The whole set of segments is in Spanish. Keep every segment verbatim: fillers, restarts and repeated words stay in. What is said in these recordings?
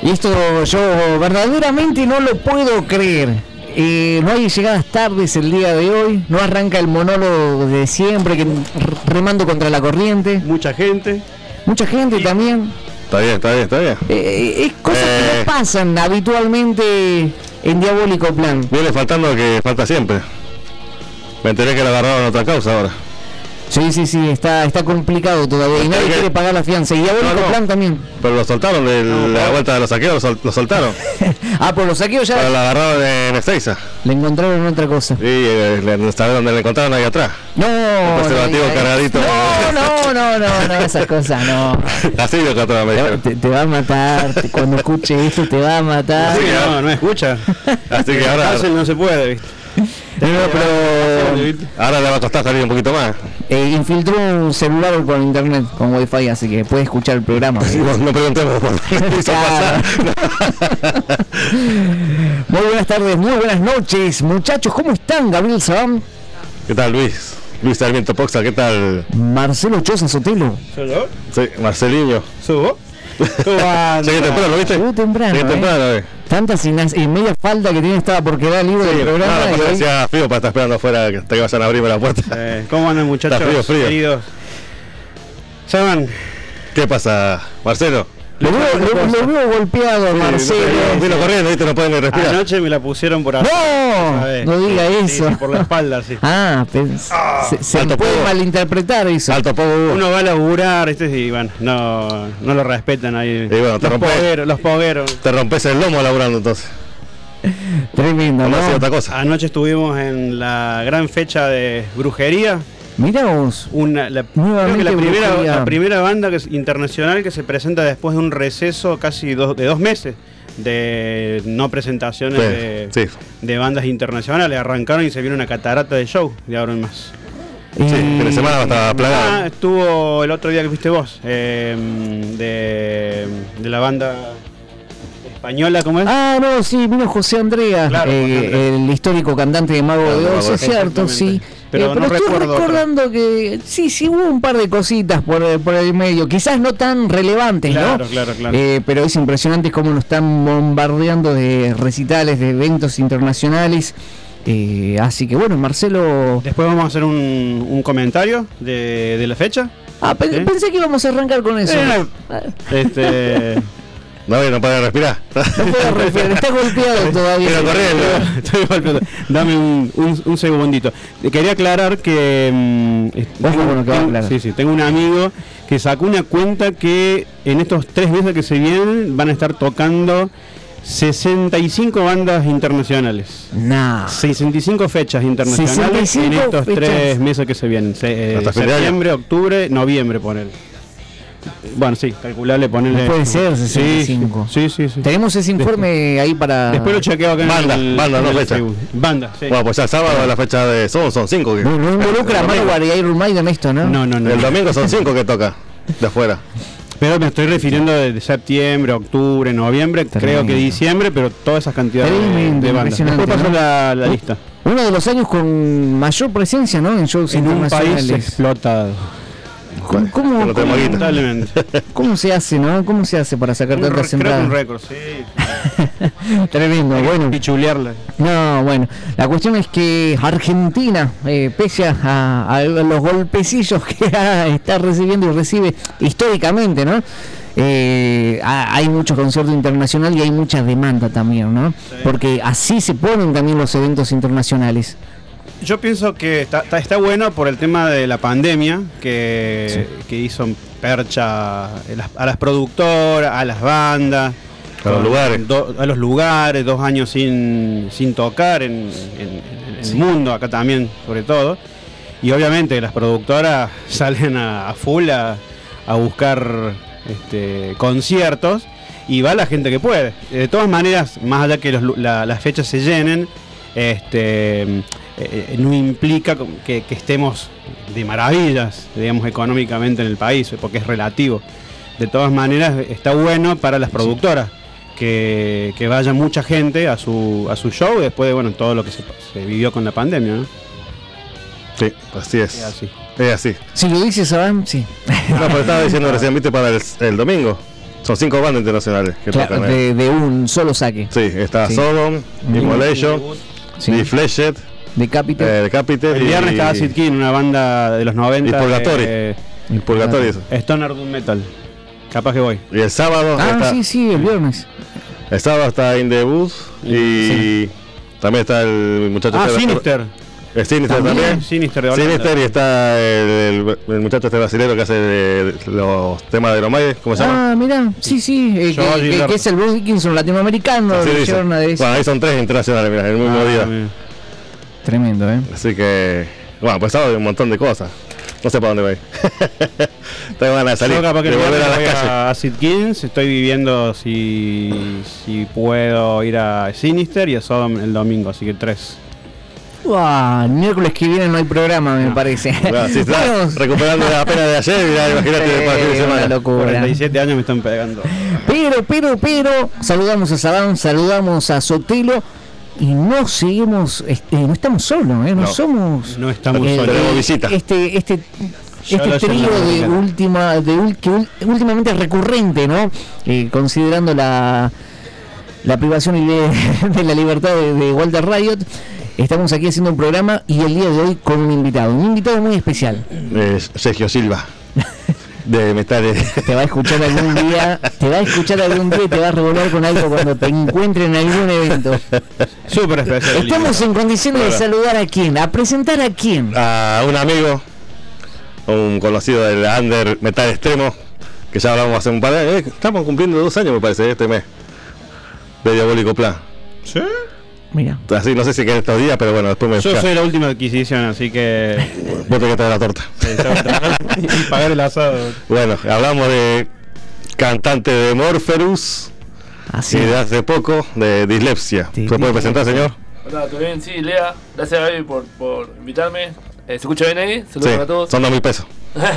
Y esto yo verdaderamente no lo puedo creer. Eh, no hay llegadas tardes el día de hoy, no arranca el monólogo de siempre, que remando contra la corriente. Mucha gente. Mucha gente también. Está bien, está bien, está bien. Eh, es cosas eh... que no pasan habitualmente en Diabólico Plan. Viene faltando que falta siempre. Me enteré que la agarraron en otra causa ahora. Sí, sí, sí, está está complicado todavía y nadie que... quiere pagar la fianza. Y Diabólico no, no. Plan también. Pero lo soltaron, de no, la vuelta de los saqueos lo, sol, lo soltaron. Ah, por los saqueos ya. Pero la agarraron en Ezeiza. Le encontraron otra cosa. Sí, eh, le, ¿sabes dónde le encontraron? Ahí atrás. No, el preservativo no, cargadito. No, no, no, no, no, esas cosas no. Así lo encontró, me dijeron. Te, te va a matar, te, cuando escuche esto te va a matar. Sí, no, no escucha. Así que ahora no se puede, ¿viste? No, pero ahora le va a costar salir un poquito más. Eh, infiltró un celular con internet, con wifi, así que puede escuchar el programa. Sí, no, no preguntemos por qué hizo pasar. Muy buenas tardes, muy buenas noches, muchachos, ¿cómo están? Gabriel Sabán. ¿Qué tal, Luis? Luis Sarmiento Poxa, ¿qué tal? Marcelo Choza Sotelo. ¿Soy yo? Sí, Marceliño. ¿Subo? Llegué temprano, ¿lo viste? Llegué temprano, Llegué temprano, eh. eh. Tantas y media falda que tiene estaba por quedar libre sí, del programa. No, no, hoy... hacía frío para estar esperando afuera que, que vayan a abrirme la puerta. Eh, ¿Cómo andan, muchachos? Está frío, frío. Queridos. Saban. ¿Qué pasa, Marcelo? Lo veo, lo, lo veo golpeado, sí, Marcelo. No, vino corriendo, ¿viste? No pueden ni respirar. Anoche me la pusieron por atrás. No, no diga sí, eso. Sí, por la espalda, sí. Ah, pens- ah se, se puede poco. malinterpretar eso. Alto poco. Uno va a laburar, este y bueno, no, no lo respetan ahí. Y bueno, te los, rompes, pogueros, los pogueros. Te rompes el lomo laburando entonces. Tremendo, ¿no? Otra cosa. Anoche estuvimos en la gran fecha de brujería. Mirá vos. Una, la, creo que la primera, la primera banda que es internacional que se presenta después de un receso casi dos, de dos meses de no presentaciones sí, de, sí. de bandas internacionales. Arrancaron y se vino una catarata de show de ahora en más. Sí, en la semana estaba plagado. Ah, estuvo el otro día que fuiste vos, eh, de, de la banda española, ¿cómo es? Ah, no, sí, vino José Andrea, claro, eh, José Andrea. el histórico cantante de Mago claro, de Oz, es cierto, sí. Pero, eh, no pero estoy recuerdo recordando otra. que sí, sí hubo un par de cositas por, por el medio, quizás no tan relevantes, claro, ¿no? Claro, claro, eh, pero es impresionante cómo nos están bombardeando de recitales, de eventos internacionales. Eh, así que bueno, Marcelo... Después vamos a hacer un, un comentario de, de la fecha. Ah, pe ¿Eh? pensé que íbamos a arrancar con eso. Eh, este... No, no puede respirar. No puede respirar, está golpeado todavía. Pero corriendo. Estoy golpeado. Dame un, un, un segundito. Quería aclarar que... Um, tengo, bueno, que tengo, sí, sí, tengo un amigo que sacó una cuenta que en estos tres meses que se vienen van a estar tocando sesenta y cinco bandas internacionales. Nah. sesenta y cinco fechas internacionales en estos fechas. tres meses que se vienen. Se, eh, septiembre, octubre, noviembre, poner. Bueno, sí, calcularle, ponerle. No puede ser sesenta y cinco. Sí, sí, sí. Tenemos ese informe después, ahí para. Después lo chequeo acá banda, en el. Banda, no fecha. Banda, sí. Bueno, pues ya el sábado la fecha de. Son, son cinco. Que... No, no involucra a Manowar y Iron Maiden esto, ¿no? No, no, no. El domingo son cinco que toca de afuera. Pero me estoy refiriendo de septiembre, octubre, noviembre, tremendo. Creo que diciembre, pero todas esas cantidades tremendo, de bandas. Después paso ¿no? la, la lista. Uno de los años con mayor presencia, ¿no? En shows en internacionales. un país explotado. ¿Cómo, cómo, cómo, ¿Cómo se hace, no? ¿Cómo se hace para sacar tantas entradas? Un récord, sí. Tremendo, bueno. Y chulearla. No, bueno. La cuestión es que Argentina, eh, pese a, a los golpecillos que está recibiendo y recibe históricamente, ¿no? Eh, hay mucho concierto internacional y hay mucha demanda también, ¿no? Sí. Porque así se ponen también los eventos internacionales. Yo pienso que está, está, está bueno por el tema de la pandemia que, sí. que hizo percha a las, a las productoras, a las bandas, a los lugares, do, a los lugares, dos años sin, sin tocar en, en, en sí. el mundo, acá también sobre todo, y obviamente las productoras salen a, a full a, a buscar este, conciertos y va la gente que puede. De todas maneras, más allá que los, la, las fechas se llenen, este Eh, no implica que, que estemos de maravillas, digamos, económicamente en el país, porque es relativo. De todas maneras, está bueno para las productoras que, que vaya mucha gente a su a su show después de bueno todo lo que se, se vivió con la pandemia, ¿no? Sí, así es. Es así. Es así. Si lo dices, Sabán, sí. No, pero estaba diciendo recién, viste, para el, el domingo. Son cinco bandas internacionales que Claro, tocan. de, de un solo saque. Sí, está Sí. Sodom, Immolation, Sí. Defleshed, Decapite. eh, Decapite El viernes estaba Acid King, una banda de los noventa. Y Purgatory. eh, y Purgatorio. Stoner Doom Metal. Capaz que voy. Y el sábado Ah, está, sí, sí, el viernes. el sábado está In The Booth y Sí. también está el muchacho Ah, este- Sinister. el Sinister También. también. Sinister de Holanda. Sinister y está el, el, el muchacho este brasilero que hace de- de los temas de Iron Maiden, ¿cómo se llama? Ah, mirá, sí, sí, eh, Josh que, que- Gilbert. que es el Bruce Dickinson latinoamericano, Así lo dice. llevaron a decir. Bueno, ahí son tres internacionales, mira, el mismo Ah, día. mira. Tremendo, ¿eh? Así que, bueno, pues sábado hay un montón de cosas. No sé para dónde voy. Tengo ganas de salir, Yo capaz que de el volver a viernes las voy calles. a Acid Kings. Estoy viviendo si, si puedo ir a Sinister y a Sodom el domingo, así que tres. Uah, el miércoles que viene no hay programa, me No. parece. Bueno, si estás Bueno, recuperando la pena de ayer, mirá, imagínate Sí, para el fin de una semana. locura. cuarenta y siete años me están pegando. Pero, pero, pero, saludamos a Sabán, saludamos a Sotelo y no seguimos, este, no estamos solos, ¿eh? No, No. somos. No estamos eh, solos. Tenemos visita. Este, este, Ya este lo trío llamamos, de ya. última, de ul- que ul- últimamente es recurrente, ¿no? Eh, considerando la, la privación y de, de la libertad de, de Walter Riot. Estamos aquí haciendo un programa y el día de hoy con un invitado, un invitado muy especial. Eh, Sergio Silva, de Metales. Te va a escuchar algún día, te va a escuchar algún día y te va a revolver con algo cuando te encuentre en algún evento. Súper especial. Estamos en condiciones de Bueno. saludar a quién, a presentar a quién. A un amigo, un conocido del Under Metal Extremo, que ya hablamos hace un par de años. Eh, estamos cumpliendo dos años, me parece, este mes, de Diabólico Plan. ¿Sí? Mira, Así, no sé si queda estos días, pero bueno, después me Yo soy la última adquisición, así que. vos tenés que traer la torta. eh, tengo que trabajar y pagar el asado. Bueno, hablamos de cantante de Morpherus así. y de hace poco de Dislexia. Sí, ¿Se puede presentar, señor? Hola, ¿todo bien? Sí, Lea, gracias Gaby por, por invitarme. Eh, ¿Se escucha bien ahí? Saludos Sí, para todos. son dos mil pesos.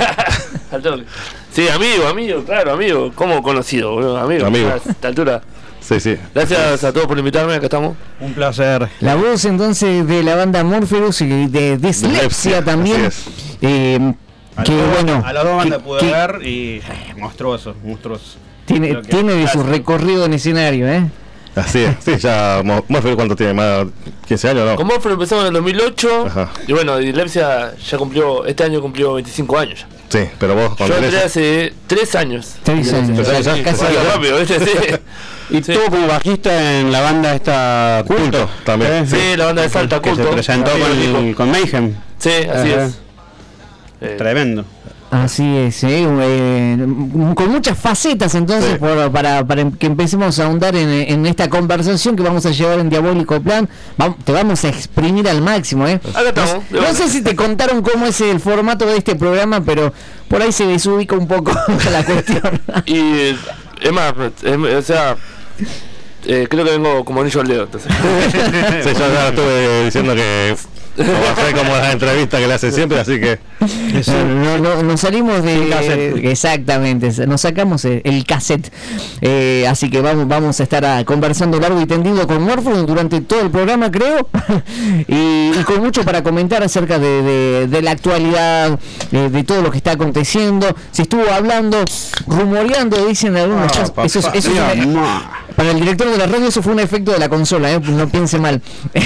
Al toque. Sí, amigo, amigo, claro, amigo. ¿Cómo conocido, boludo? Amigo. Amigo. A esta altura. Sí, sí. Gracias a todos por invitarme, acá estamos. Un placer. La voz entonces de la banda Morpheus y de Dislexia Dislexia, también. así Eh, A que las dos- bueno, A las dos bandas que- pude que ver y. eh, monstruoso, monstruoso. tiene, Creo que- tiene de su Gracias. recorrido en escenario, ¿eh? Así es. Sí, ya. Mo- Morpherus, ¿cuánto tiene? ¿Más de quince años no? Con Morpheus empezamos en el dos mil ocho. Ajá. Y bueno, Dislexia ya cumplió, este año cumplió veinticinco años ya. Sí, pero vos con Yo entré Dislexia- hace tres años. Tres años. Tres años, Casi- casi- Bueno, rápido, ¿viste? Sí. Y Sí. estuvo como bajista en la banda esta Culto. Culto, también. ¿Eh? Sí, la banda de Salta, Que Culto. se presentó Sí, con, Nico. con Mayhem. Sí, así Ajá. es. Eh, Tremendo. Así es, ¿eh? Eh, con muchas facetas entonces Sí. por- para, para que empecemos a ahondar en, en esta conversación que vamos a llevar en Diabólico Plan. Vam- te vamos a exprimir al máximo, ¿eh? Acá estamos. No, no sé si te contaron cómo es el formato de este programa, pero por ahí se desubica un poco la cuestión. Y eh, es más, es- o sea, eh, creo que vengo como anillo al dedo. Entonces. Sí, yo ya estuve diciendo que no va a ser como las entrevistas que le hacen siempre, así que No, no, nos salimos de Sin cassette. exactamente, nos sacamos el, el cassette. Eh, así que vamos vamos a estar ah, conversando largo y tendido con Morpheus durante todo el programa, creo. y, y con mucho para comentar acerca de, de- de la actualidad, de, de todo lo que está aconteciendo. Se estuvo hablando, rumoreando, dicen algunos. Ah, ya- eso es- papá. eso es una- para el director de la radio eso fue un efecto de la consola, ¿eh? No piense mal.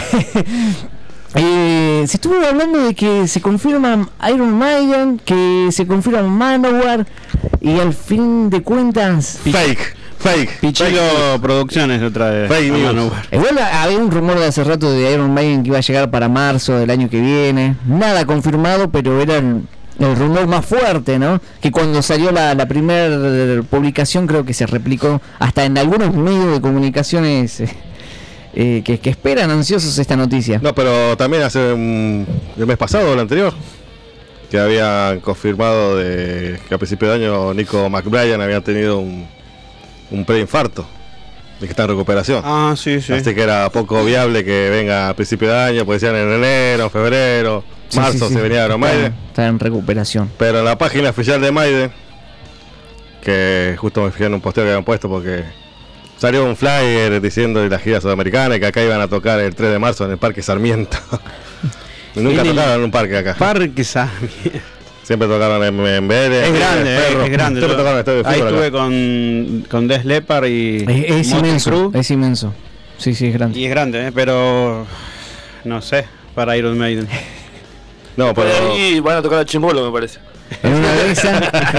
Eh, se estuvo hablando de que se confirma Iron Maiden, que se confirma Manowar y al fin de cuentas fake, fake. Pichilo Producciones otra vez. Fake news. Manowar. igual había un rumor de hace rato de Iron Maiden que iba a llegar para marzo del año que viene, nada confirmado, pero era el, el rumor más fuerte, ¿no? Que cuando salió la, la primera publicación creo que se replicó hasta en algunos medios de comunicaciones eh, eh, que, que esperan ansiosos esta noticia. No, pero también hace un, el mes pasado o el anterior, que habían confirmado de que a principio de año Nico McBrien había tenido un, un preinfarto, de que está en recuperación. Ah, sí, sí. Así que era poco viable que venga a principio de año, porque decían en enero, febrero, Sí, marzo sí, sí. se venía Iron Maiden. Está, está en recuperación. Pero en la página oficial de Maiden, que justo me fijé en un posteo que habían puesto porque salió un flyer diciendo de la gira sudamericana y que acá iban a tocar el tres de marzo en el Parque Sarmiento. Y nunca En el tocaron en un parque acá. Parque Sarmiento. Siempre tocaron en, en Vélez. Es grande, Ferro. es grande. Siempre tocaron en Estadio de Ahí Fútbol estuve acá. con, con Def Leppard y Es, es Motley inmenso, Crue. es inmenso. Sí, sí, es grande. Y es grande, ¿eh? Pero no sé, para Iron Maiden. No, Por pero ahí van a tocar a Chimbolo, me parece. En una de esas.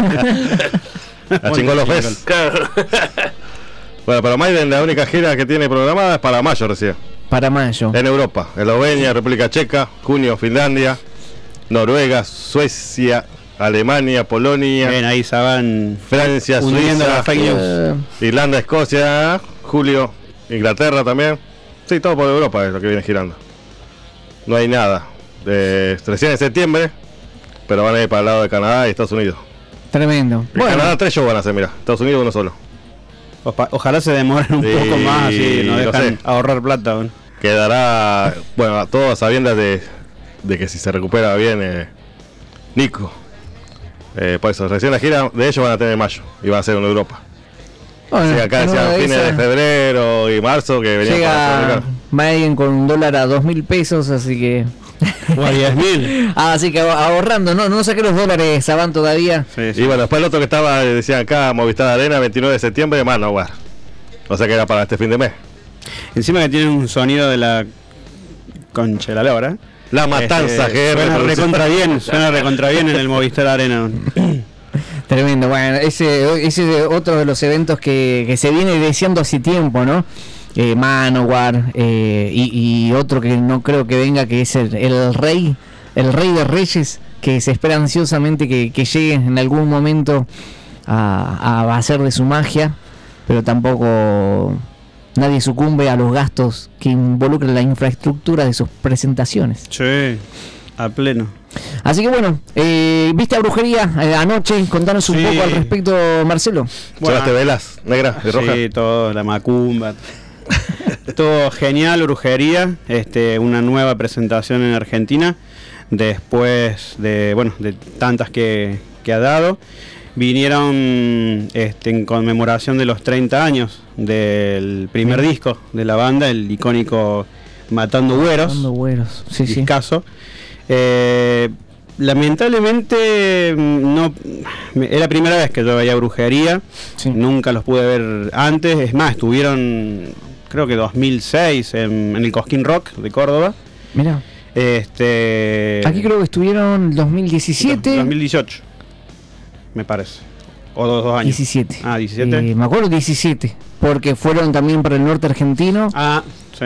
a Chingolo Fest. Claro. Bueno, pero Maiden la única gira que tiene programada es para mayo recién. Para mayo. En Europa, Eslovenia, República Checa, junio Finlandia, Noruega, Suecia, Alemania, Polonia, Bien, ahí se van Francia, hundiendo Suiza, las fake news. Eh, Irlanda, Escocia, julio, Inglaterra también. Sí, todo por Europa es lo que viene girando. No hay nada. De, recién en septiembre, pero van a ir para el lado de Canadá y Estados Unidos. tremendo. En Bueno, Canadá tres shows van a hacer, mira. Estados Unidos uno solo. Opa- Ojalá se demoren un Sí, poco más y nos lo dejan sé. ahorrar plata. ¿no? Quedará, bueno, a todos sabiendas de, de que si se recupera bien eh, Nico. Eh, por eso, recién la gira de ellos van a tener en mayo y van a ser en Europa. bueno, Sí, acá en una decían de fines de esas febrero y marzo que venían para llega la Maiden con un dólar a dos mil pesos, así que. O a diez mil. Ah, así que ahorrando, no, no saqué los dólares, Saban todavía. Sí, sí. Y bueno, después el otro que estaba, eh, decían acá, Movistar Arena, veintinueve de septiembre, Manowar. O sea que era para este fin de mes. Encima que tienen un sonido de la concha de la lora. ¿eh? La Matanza, Este, G R. Suena producción. recontra bien, suena recontra bien en el Movistar Arena. Tremendo, bueno, ese, ese es otro de los eventos que, que se viene deseando hace tiempo, ¿no? Eh, Manowar eh, y, y otro que no creo que venga, que es el, el rey, el rey de reyes, que se espera ansiosamente que, que llegue en algún momento a, a hacer de su magia, pero tampoco nadie sucumbe a los gastos que involucran la infraestructura de sus presentaciones. Sí, a pleno. Así que bueno, eh, ¿viste a Brujería eh, anoche? Contanos un Sí. poco al respecto, Marcelo. ¿Llevaste velas negras y rojas? Sí, todo, la macumba. Todo genial, Brujería. Este, una nueva presentación en Argentina. Después de, bueno, de tantas que, que ha dado. Vinieron este, en conmemoración de los treinta años del primer disco de la banda, el icónico Matando Güeros. Matando güeros, sí, sí. Discazo. Eh, lamentablemente no es la primera vez que yo veía Brujería. Sí. Nunca los pude ver antes. Es más, estuvieron creo que dos mil seis en, en el Cosquín Rock de Córdoba. Mira, Este aquí creo que estuvieron dos mil diecisiete. dos mil dieciocho me parece. O dos, dos años. diecisiete. Ah, diecisiete. Eh, me acuerdo diecisiete, porque fueron también para el norte argentino. Ah, sí.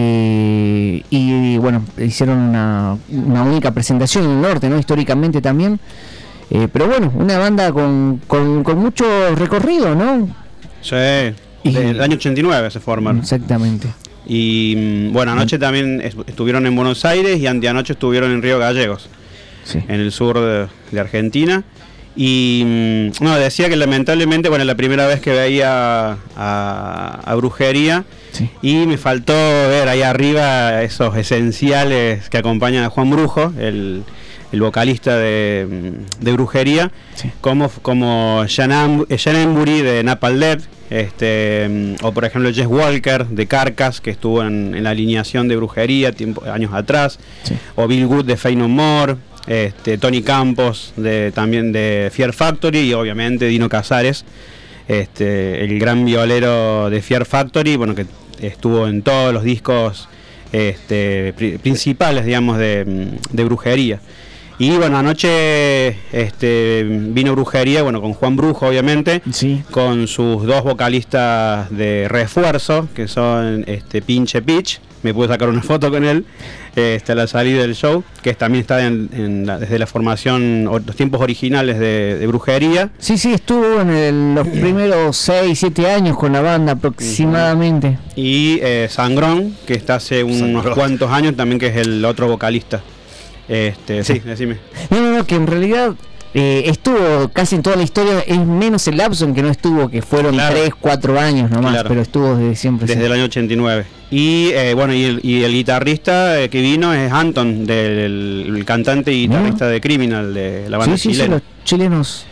Eh, y bueno, hicieron una, una única presentación en el norte, ¿no? Históricamente también. Eh, pero bueno, una banda con, con, con mucho recorrido, ¿no? Sí. Y- Del año ochenta y nueve se formaron. Exactamente. Y mm, bueno, anoche también est- estuvieron en Buenos Aires y anteanoche estuvieron en Río Gallegos, Sí. en el sur de, de Argentina. Y mm, no, decía que lamentablemente, bueno, la primera vez que veía a, a Brujería Sí. y me faltó ver ahí arriba esos esenciales que acompañan a Juan Brujo, el, el vocalista de, mm, de Brujería, Sí. como, como Jan Am- eh, Jan Embury de Napalm Death, este, mm, o por ejemplo Jess Walker de Carcass, que estuvo en, en la alineación de Brujería tiempo, años atrás, Sí. o Bill Good de Faith No More, este, Tony Campos de, también de Fear Factory, y obviamente Dino Casares, este, el gran violero de Fear Factory, bueno, que estuvo en todos los discos este, pri- principales, digamos, de, de Brujería. Y bueno, anoche este, vino Brujería, bueno, con Juan Brujo, obviamente, Sí. con sus dos vocalistas de refuerzo, que son este, Pinche Pitch. Me pude sacar una foto con él este, a la salida del show, que también está en, en la- desde la formación, o los tiempos originales de, de Brujería. Sí, sí, estuvo en el- los primeros seis, siete años con la banda aproximadamente. Y eh, Sangrón, que está hace unos Sangrón. cuantos años también, que es el otro vocalista. Este, sí, decime. No, no, no, que en realidad eh, estuvo casi en toda la historia, es menos el lapso en que no estuvo, que fueron Claro. tres, cuatro años nomás, Claro. pero estuvo desde siempre. Desde sí. el año ochenta y nueve. Y eh, bueno, y el, y el guitarrista eh, que vino es Anton, del el cantante y guitarrista de Criminal, de la banda Sí, sí, sí, chilena. los chilenos.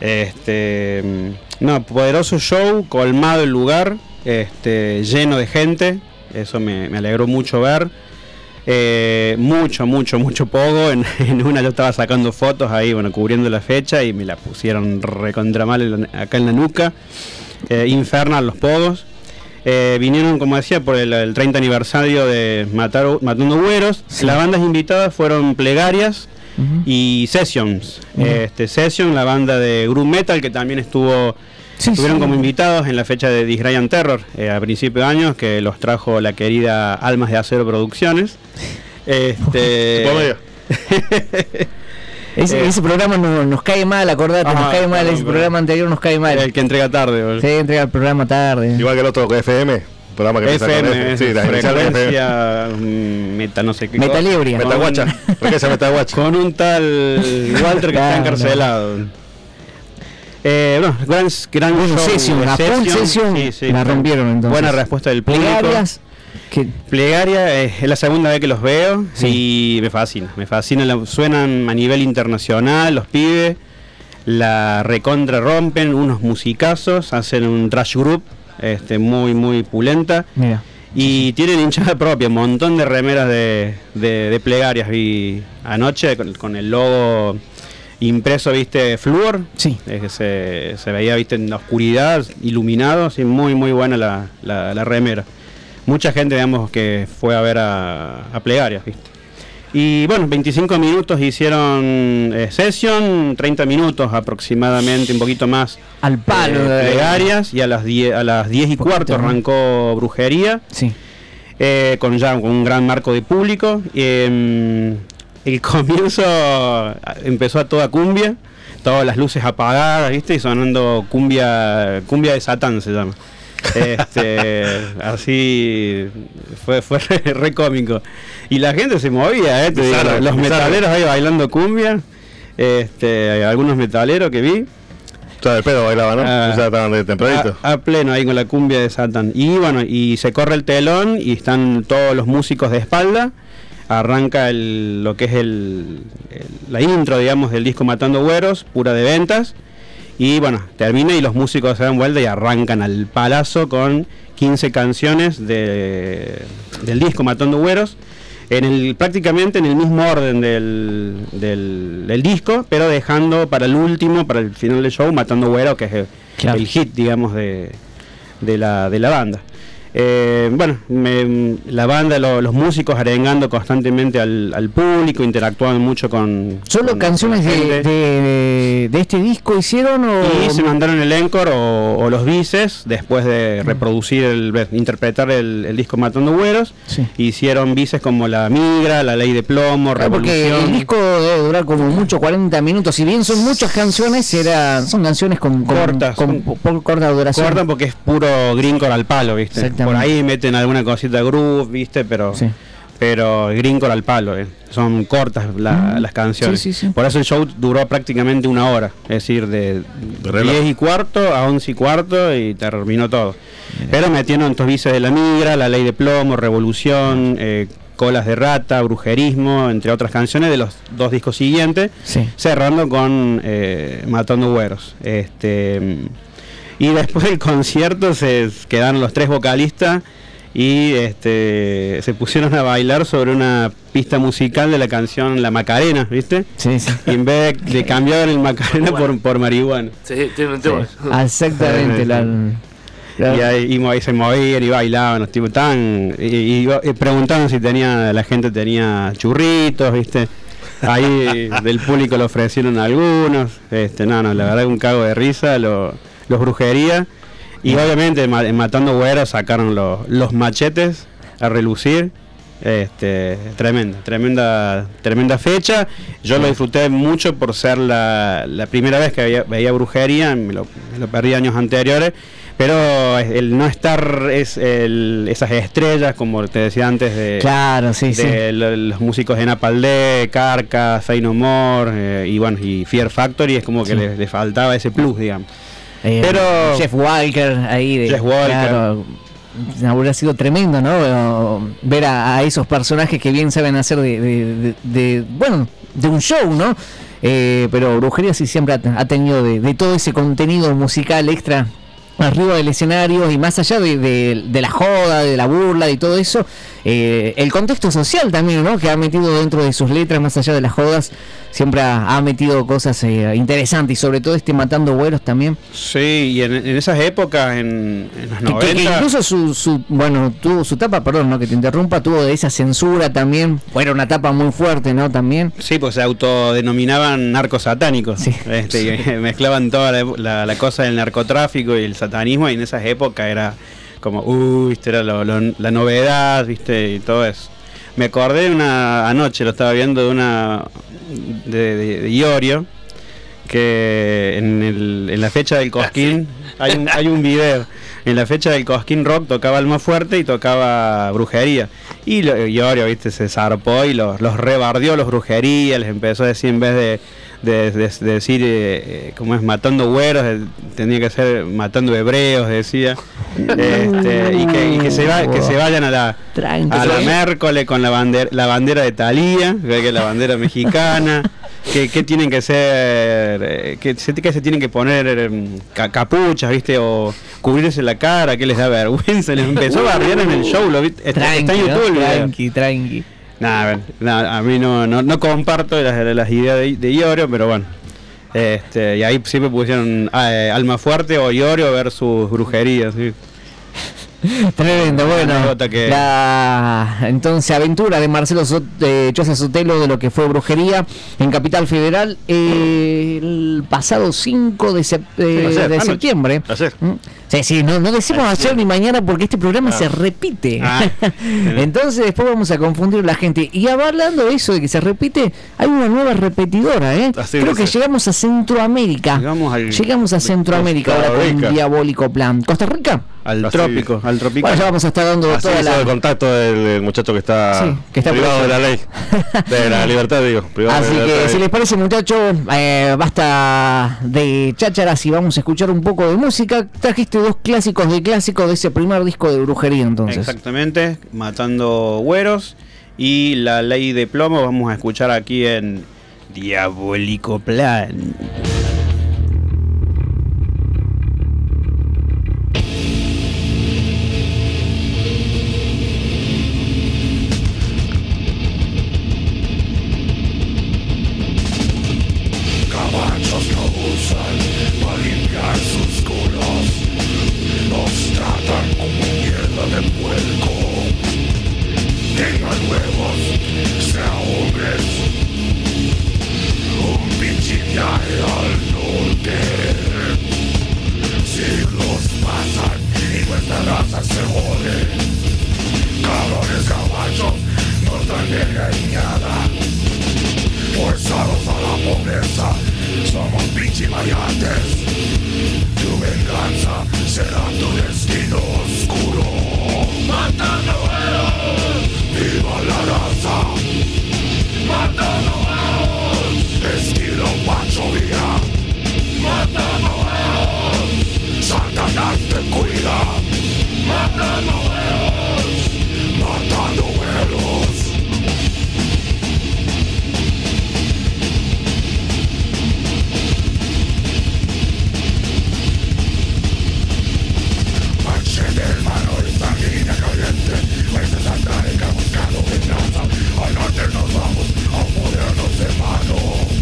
Este, mm, no, poderoso show, colmado el lugar, este, lleno de gente, eso me, me alegró mucho ver. Eh, mucho, mucho, mucho pogo. En, en una yo estaba sacando fotos ahí, bueno, cubriendo la fecha y me la pusieron recontra mal en la, acá en la nuca. Eh, infernal los pogos. Eh, vinieron, como decía, por el, el treinta aniversario de Matar, Matando Güeros. Sí. Las bandas invitadas fueron Plegarias uh-huh. y Sessions. Uh-huh. Este, Session, la banda de Groove Metal, que también estuvo... Sí, estuvieron sí. como invitados en la fecha de Disgrace Terror eh, a principios de años, que los trajo la querida Almas de Acero Producciones. Este... ese, eh, ese programa no, nos cae mal, acordate, ajá, nos cae mal, ese programa anterior nos cae mal. El que entrega tarde, boludo. Sí, entrega el programa tarde. Igual que el otro, que F M, programa que F M, con sí, la frecuencia meta, no sé qué. Metalibria. Metaguacha, frecuencia Metaguacha. Con un tal Walter que está encarcelado. Eh, no, gran, gran bueno, show, session, la full session sí, sí, la rompieron entonces. Buena respuesta del público. Plegarias, que... Plegaria eh, es la segunda vez que los veo sí. y me fascina, me fascina, la, suenan a nivel internacional, los pibes, la recontra rompen, unos musicazos, hacen un trash group este, muy muy pulenta. Mira. Y tienen hinchada propia, un montón de remeras de, de, de Plegarias vi anoche con, con el logo impreso, viste, flúor, sí. Es que se, se veía, viste, en la oscuridad, iluminado, así, muy muy buena la, la, la remera. Mucha gente, digamos, que fue a ver a, a Plegarias, viste. Y bueno, veinticinco minutos hicieron eh, session, treinta minutos aproximadamente, un poquito más. Al palo eh, de Plegarias, y a las diez, a las diez y cuarto arrancó Brujería, sí. eh, con ya con un gran marco de público. Eh, El comienzo empezó a toda cumbia, todas las luces apagadas, ¿viste? Y sonando cumbia, cumbia de Satán se llama. Este, así fue, fue re, re cómico. Y la gente se movía, ¿eh? Te digo, los bizarro. Metaleros ahí bailando cumbia, este, algunos metaleros que vi. Todo el pedo bailaba, ¿no? Ah, ya estaban de tempranito. A, a pleno ahí con la cumbia de Satán. Y bueno, y se corre el telón y están todos los músicos de espalda. Arranca el, lo que es el, el, la intro, digamos, del disco Matando Güeros, pura de ventas. Y bueno, termina y los músicos se dan vuelta y arrancan al palazo con quince canciones de, del disco Matando Güeros, en el, prácticamente en el mismo orden del, del, del disco, pero dejando para el último, para el final del show, Matando Güeros, que es el, claro. el hit, digamos, de, de, la, de la banda. Eh, bueno, me, la banda, lo, los músicos arengando constantemente al, al público, interactuando mucho con... ¿Solo con, canciones con de, de, de este disco hicieron o...? Y se mandaron el encore o, o los bises después de reproducir, el, interpretar el, el disco Matando Güeros. Sí. Hicieron bises como La Migra, La Ley de Plomo, claro, Revolución. Porque el disco debe durar como mucho cuarenta minutos, si bien son muchas canciones, era, son canciones con, con cortas, con, con, con corta duración. Cortas porque es puro greencore al palo, ¿viste? Por ahí meten alguna cosita de groove, ¿viste? Pero sí. pero greencore al palo, ¿eh? Son cortas la, mm. las canciones. Sí, sí, sí. Por eso el show duró prácticamente una hora, es decir, de, de diez y cuarto a once y cuarto y terminó todo. Mira. Pero metieron estos bices de La Migra, La Ley de Plomo, Revolución, eh, Colas de Rata, Brujerismo, entre otras canciones de los dos discos siguientes, sí. cerrando con eh, Matando Güeros. Este... Y después del concierto se quedaron los tres vocalistas y este, se pusieron a bailar sobre una pista musical de la canción La Macarena, ¿viste? Sí, sí. Y en vez de, de cambiar el Macarena por, por marihuana. Sí, tiene un tema. Sí. Exactamente. la, la... Y, ahí, y ahí se movían y bailaban, los tipos estaban y, y, y preguntaban si tenía la gente tenía churritos, ¿viste? Ahí del público le ofrecieron algunos. Este, no, no, la verdad que un cago de risa. Lo, los Brujería y obviamente en Matando Güeros sacaron los, los machetes a relucir. Este, tremenda, tremenda, tremenda fecha. Yo lo disfruté mucho por ser la, la primera vez que veía, veía Brujería, me lo, me lo perdí años anteriores, pero el no estar es el, esas estrellas, como te decía antes, de, claro, sí, de sí. los músicos de Napalm Death, Carcass, Faith No More, eh, y bueno, y Fear Factory, es como que sí. le, le faltaba ese plus, digamos. Eh, pero Jeff Walker ahí de, Jeff Walker. Claro, habría sido tremendo, ¿no? Ver a, a esos personajes que bien saben hacer de, de, de, de bueno, de un show, ¿no? Eh, pero Brujería sí siempre ha, ha tenido de, de todo ese contenido musical extra. arriba del escenario y más allá de, de, de la joda, de la burla y todo eso, eh, el contexto social también, ¿no? Que ha metido dentro de sus letras, más allá de las jodas, siempre ha, ha metido cosas eh, interesantes y sobre todo este Matando Güeros también. Sí, y en, en esas épocas, en, en los Que, que- noventa... que incluso su, su, bueno, tuvo su tapa, perdón, no que te interrumpa, tuvo de esa censura también, era una tapa muy fuerte, ¿no? También. Sí, pues se autodenominaban narcos satánicos. Sí. Este, y mezclaban toda la, la- la cosa del narcotráfico y el satanismo, y en esas épocas era como, uy, viste, era lo- lo- la novedad, viste, y todo eso. Me acordé de una anoche, lo estaba viendo de una de, de, de Iorio, que en, el, en la fecha del Cosquín hay un, hay un video. En la fecha del Cosquín Rock tocaba Alma Fuerte y tocaba Brujería. Y lo, Iorio, viste, se zarpó y los, los rebardeó los Brujería, les empezó a decir, en vez de, de, de- de decir, eh, como es, matando güeros, eh, tenía que ser matando hebreos, decía. Este, y que, y que, se va, que se vayan a la, Tranqui. a la miércoles con la bandera, la bandera de Thalía, que es la bandera mexicana. Que, que tienen que ser, eh, que se, que se tienen que poner eh, ca- capuchas, viste, o cubrirse la cara, que les da vergüenza. Les empezó a bardear en el show, lo vi- está, está Tranqui, en ¿no? YouTube el video. Tranqui, tranqui. Nah, a ver, nah, a mí no, no, no comparto las, las ideas de, de Iorio, pero bueno. Este, y ahí siempre pusieron ah, eh, Alma Fuerte o Iorio versus Brujería, ¿sí? Tremendo, bueno, anécdota que- la entonces aventura de Marcelo Sot eh, Choza Sotelo de lo que fue Brujería en Capital Federal eh, el pasado cinco de, sep- eh, Sí, ayer, de anoche. septiembre. Ayer. ¿Mm? Sí, sí, no, no decimos ayer ni mañana porque este programa Ah. se repite. Ah. Entonces después vamos a confundir a la gente. Y hablando de eso de que se repite, hay una nueva repetidora, ¿eh? Así Creo dice. que llegamos a Centroamérica. Llegamos al- Llegamos a Centroamérica Costa ahora con Rica. Diabólico Plan. ¿Costa Rica? Al Así- trópico, al tropical. Bueno, ya vamos a estar dando Así toda hizo la... el contacto del, del muchacho que está, Sí, que está privado de preso. la ley, de la libertad, digo. Privado Así de la que libertad. si les parece, muchachos, eh, basta de chácharas y vamos a escuchar un poco de música. Trajiste dos clásicos de clásicos de ese primer disco de Brujería, entonces. Exactamente, Matando Güeros y La Ley de Plomo vamos a escuchar aquí en Diabólico Plan. Caballos no usan para limpiar sus culos, nos tratan como mierda de puerco. Tengan huevos, sean hombres, un pinche viaje al norte. Siglos pasan y nuestra raza se jode. Cabrones caballos nos dan engañada, forzados a la pobreza, somos pinche variantes. Tu venganza será tu destino oscuro. Matando güeros, viva la raza. Matando güeros, estilo Pancho Villa. Matando güeros, Satanás te cuida. Matando güeros, matando güeros. Manche del mano y sanguínea caliente, fuerza satánica buscando venganza. Al norte nos vamos a podernos de mano.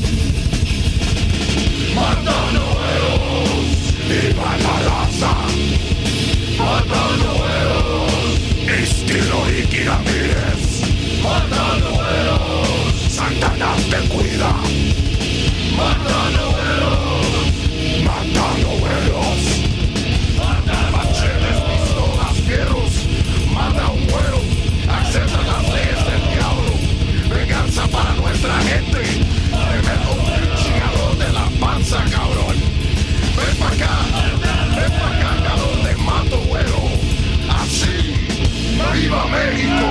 Matando güeros, viva la raza. Matando güeros, estilo Ricky Ramírez. Matando güeros, Satanás te cuida. Matando güeros, matando güeros. Mata bacheles, pistolas, fierros. Mata un güero, acepta las leyes del diablo. Venganza para nuestra gente. Te meto un chingador de la panza, cabrón. Ven pa' acá, ven pa' acá, cabrón, te mato, güero. Así, ¡viva México!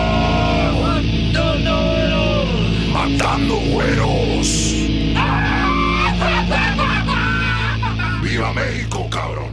Matando güeros. ¡Viva México, cabrón!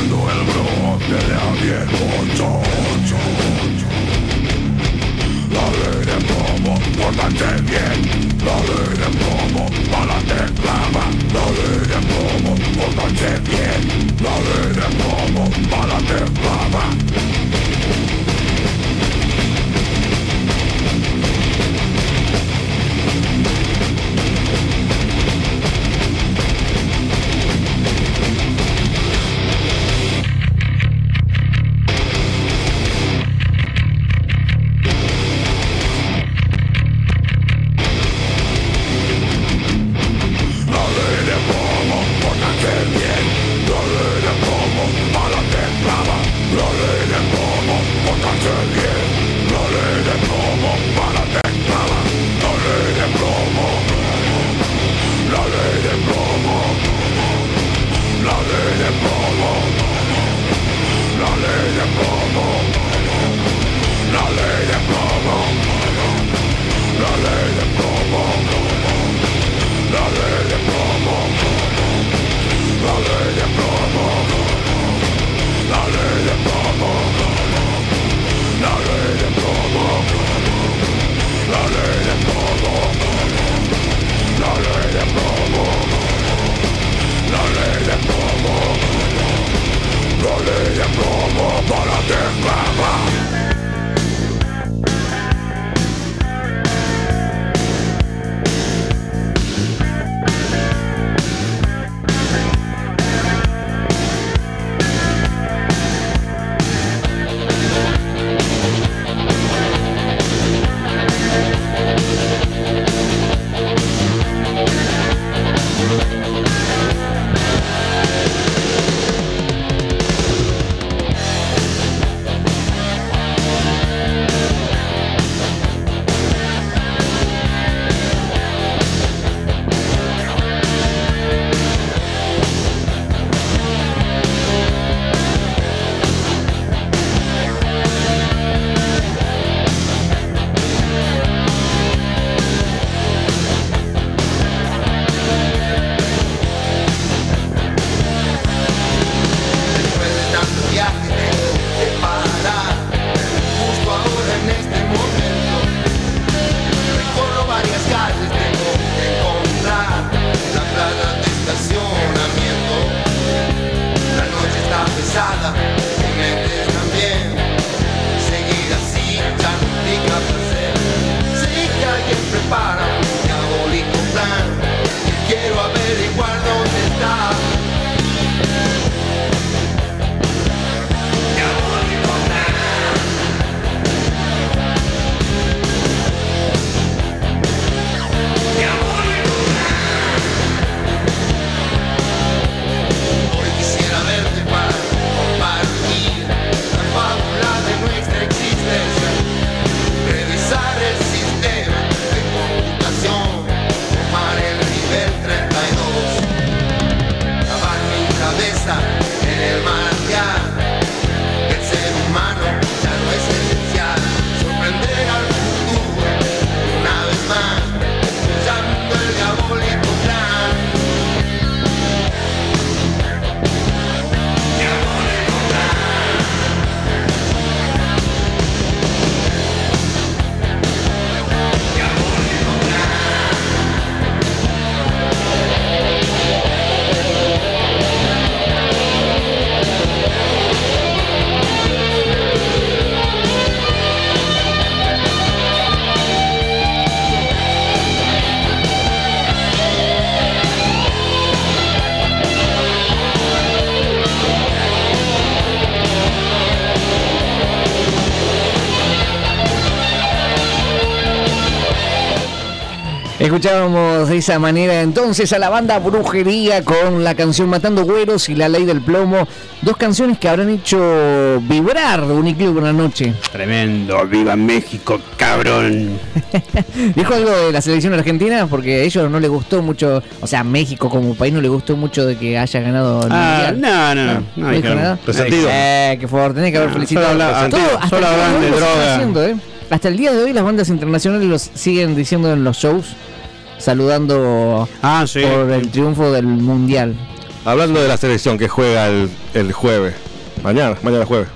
cuando el brote le abierto. La ley de plomo, pórtate bien. La ley de plomo, bala te clava. La ley de plomo, pórtate bien. La ley de plomo, bala te clava. Escuchábamos de esa manera entonces a la banda Brujería con la canción Matando Güeros y La Ley del Plomo. Dos canciones que habrán hecho vibrar Uniclub una noche. Tremendo, viva México, cabrón. ¿Dijo algo de la selección argentina? Porque a ellos no les gustó mucho, o sea, México como país no les gustó mucho de que haya ganado el Ah, Mundial. no, no, no. No, no no dijo dijeron. nada. Resentido. Eh, qué favor, tenés que haber No, felicitado. solo habla- Todo, solo hasta el día hablan de hoy de lo siguen droga. haciendo, ¿eh? Hasta el día de hoy las bandas internacionales los siguen diciendo en los shows, saludando Ah, sí. por el triunfo del Mundial. Hablando de la selección que juega el, el jueves, mañana, mañana jueves.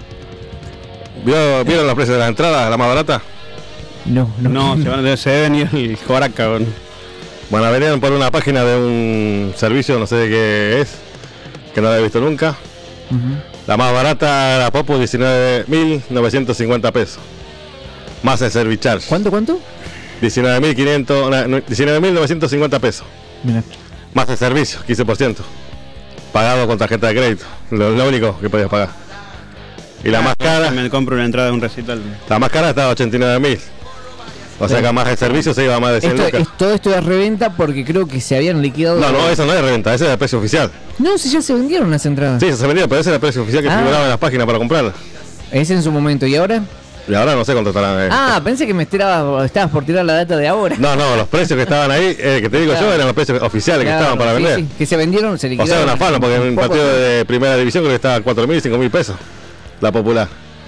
¿Vio, ¿Vieron los precios de las entradas, la más barata? No, no. No, se van a se debe venir el Joraca. Bueno. Bueno, venían por una página de un servicio, no sé de qué es, que no la he visto nunca. Uh-huh. La más barata, la Popu, diecinueve mil novecientos cincuenta pesos. Más el service charge. ¿Cuánto, cuánto? diecinueve mil novecientos cincuenta pesos. Mira. Más el servicio, quince por ciento. Pagado con tarjeta de crédito. Lo, lo único que podías pagar. Y la Ah, más cara, me compro una entrada de un recital. la más cara estaba a ochenta y nueve mil. O sea que más el servicio se iba a más de cien Esto, lucas. es, todo esto es reventa porque creo que se habían liquidado. No, no, eso no es reventa, ese es el precio oficial. No, si ya se vendieron las entradas. Sí, eso se vendía, pero ese era el precio oficial que Ah. figuraba en las páginas para comprarla. Ese en su momento. ¿Y ahora? Y ahora no sé cuánto estarán. eh. Ah, pensé que me estiraba, estabas por tirar la data de ahora. No, no, los precios que estaban ahí, eh, que te digo Claro. yo, eran los precios oficiales que Claro, estaban para sí, vender. sí, que se vendieron, se O liquidaron. sea, una fala, porque en un poco partido después. de primera división creo que estaba a cuatro mil, cinco mil pesos. La Popular.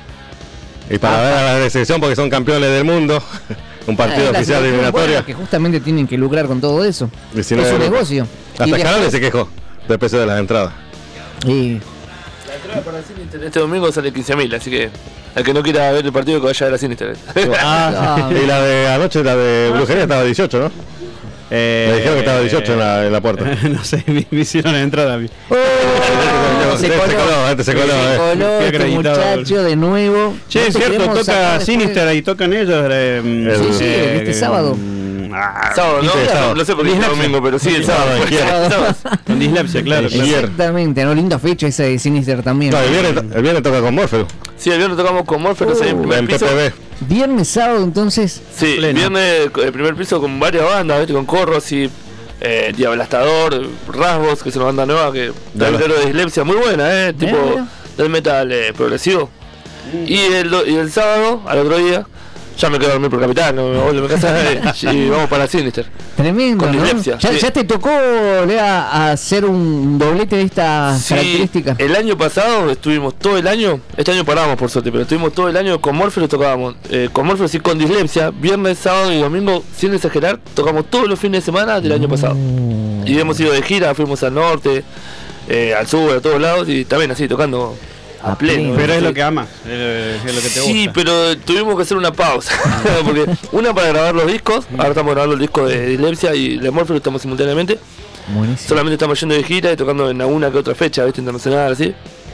Y para Ah, ver a la selección porque son campeones del mundo, un partido Ah, la oficial de selección, eliminatoria. bueno, que justamente tienen que lucrar con todo eso. diecinueve es un lucas. negocio. Y Hasta Canales después- se quejó del precio de las entradas. y La entrada para Sinister este domingo sale quince mil, así que al que no quiera ver el partido que vaya a ver a Sinister. Ah, y la de anoche, la de brujería, estaba a dieciocho, ¿no? Eh, Me dijeron que estaba a dieciocho en la, en la puerta. no sé, me, me hicieron la entrada a mí. ¡Oh! se Este coló, coló, este se coló, se eh. coló Fui este acreditado. muchacho de nuevo. Che, No es te cierto, queremos sacar toca después- Sinister ahí, tocan ellos. Eh, El- Sí, sí, este sábado. mm, ah, Sábado, ¿no? Dice sábado. No sé por qué es domingo, pero sí, el sábado. Sábado, Sábado. con dislexia, claro. El claro. viernes. Exactamente, no, linda fecha esa de Sinister también. No, el viernes, el viernes toca con Morpheus, Sí, el viernes tocamos con Morpheus Uh, en primer en piso. P P B. Viernes, sábado, entonces. Sí, Pleno. viernes el primer piso con varias bandas, ¿viste? Con Corros y eh, Diablastador, Rasgos, que es una banda nueva que Diabla- trae de dislexia, muy buena, ¿eh? Tipo Mira. del metal eh, progresivo. Y el, do- y el sábado, al otro día, ya me quedo a dormir por Capital, no me voy a mi casa y vamos para Sinister. Tremendo, Con ¿no? dislexia, ¿Ya, sí. ya te tocó, Lea, hacer un doblete de estas Sí, características? el año pasado estuvimos todo el año, este año paramos por suerte, pero estuvimos todo el año con Morpheus, tocábamos eh, con Morpheus y con dislexia, viernes, sábado y domingo, sin exagerar, tocamos todos los fines de semana del año pasado. Y hemos ido de gira, fuimos al norte, eh, al sur, a todos lados y también así tocando a A pleno. pleno. Pero es Sí. lo que amas, es, es lo que te gusta. Sí, pero tuvimos que hacer una pausa. Porque una para grabar los discos, ahora estamos grabando el disco de Dislexia y de Morpheus, estamos simultáneamente. Buenísimo. Solamente estamos yendo de gira y tocando en alguna que otra fecha, ¿viste? Internacional, así.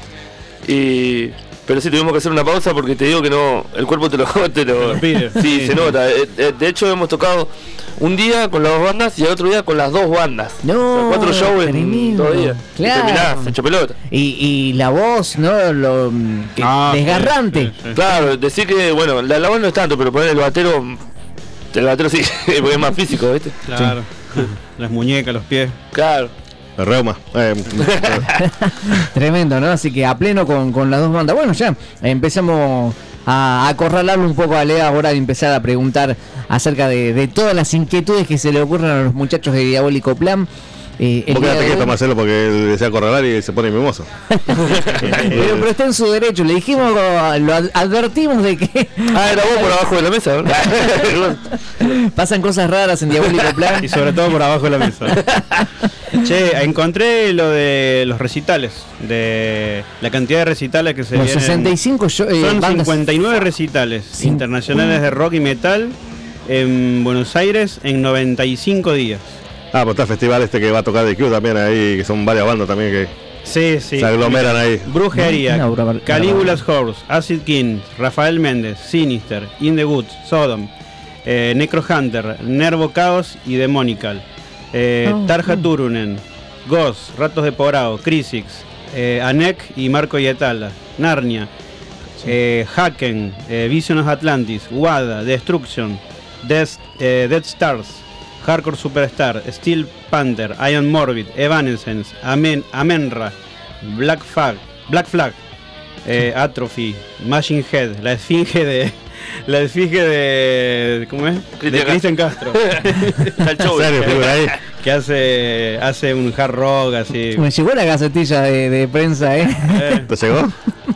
Y... Pero sí tuvimos que hacer una pausa porque te digo que no, el cuerpo te lo, te lo, lo pide. sí, Sí. se nota. Eh, eh, De hecho hemos tocado un día con las dos bandas y el otro día con las dos bandas. No, O sea, cuatro shows en tremendo. dos días. Claro. Y terminás hecho pelota. Y, y la voz, ¿no? Lo, mm, que- No, desgarrante. sí, sí, sí. Claro, decir que, bueno, la, la voz no es tanto, pero poner el batero, el batero sí, porque es más físico, ¿viste? Claro. Las muñecas, los pies. Claro. El reuma. Eh, Tremendo, ¿no? Así que a pleno con, con las dos bandas. Bueno, ya empezamos a acorralarlo un poco a Lea ahora de empezar a preguntar acerca de, de todas las inquietudes que se le ocurren a los muchachos de Diabólico Plan. Eh, el vos día quedate de quieto, hoy- Marcelo, porque él desea acorralar y se pone mimoso. pero, pero está en su derecho, le dijimos, lo ad- advertimos de que Ah, era vos por abajo de la mesa, ¿verdad? pasan cosas raras en Diabólico Plan. Y sobre todo por abajo de la mesa. Che, encontré lo de los recitales, de la cantidad de recitales que se Los vienen. sesenta y cinco yo- eh, Son bandas. cincuenta y nueve recitales Cin- internacionales de rock y metal en Buenos Aires en noventa y cinco días. Ah, pues está el festival este que va a tocar de Q también ahí, que son varias bandas también que Sí, sí. se aglomeran ahí. Brujería, Una obra- Caligula's Horse, Acid King, Rafael Méndez, Sinister, In the Woods, Sodom, eh, Necro Hunter, Nervo Chaos y Demonical, eh, Oh, Tarja oh. Turunen, Ghost, Ratos de Porao, Crisix, eh, Anek y Marco Yetala, Narnia, eh, Haken, eh, Vision of Atlantis, Wada, Destruction, Death, eh, Dead Stars, Hardcore Superstar, Steel Panther, Iron Morbid, Evanescence, Amen, Amenra, Black Flag, Black Flag, eh, Atrophy, Machine Head, la esfinge de. La esfinge de. ¿Cómo es? Cristian De Cristian Castro. Está el show. ¿En serio, figura ahí? que hace hace un hard rock así. Me llegó la gacetilla de, de prensa, ¿eh? Eh, ¿Te llegó?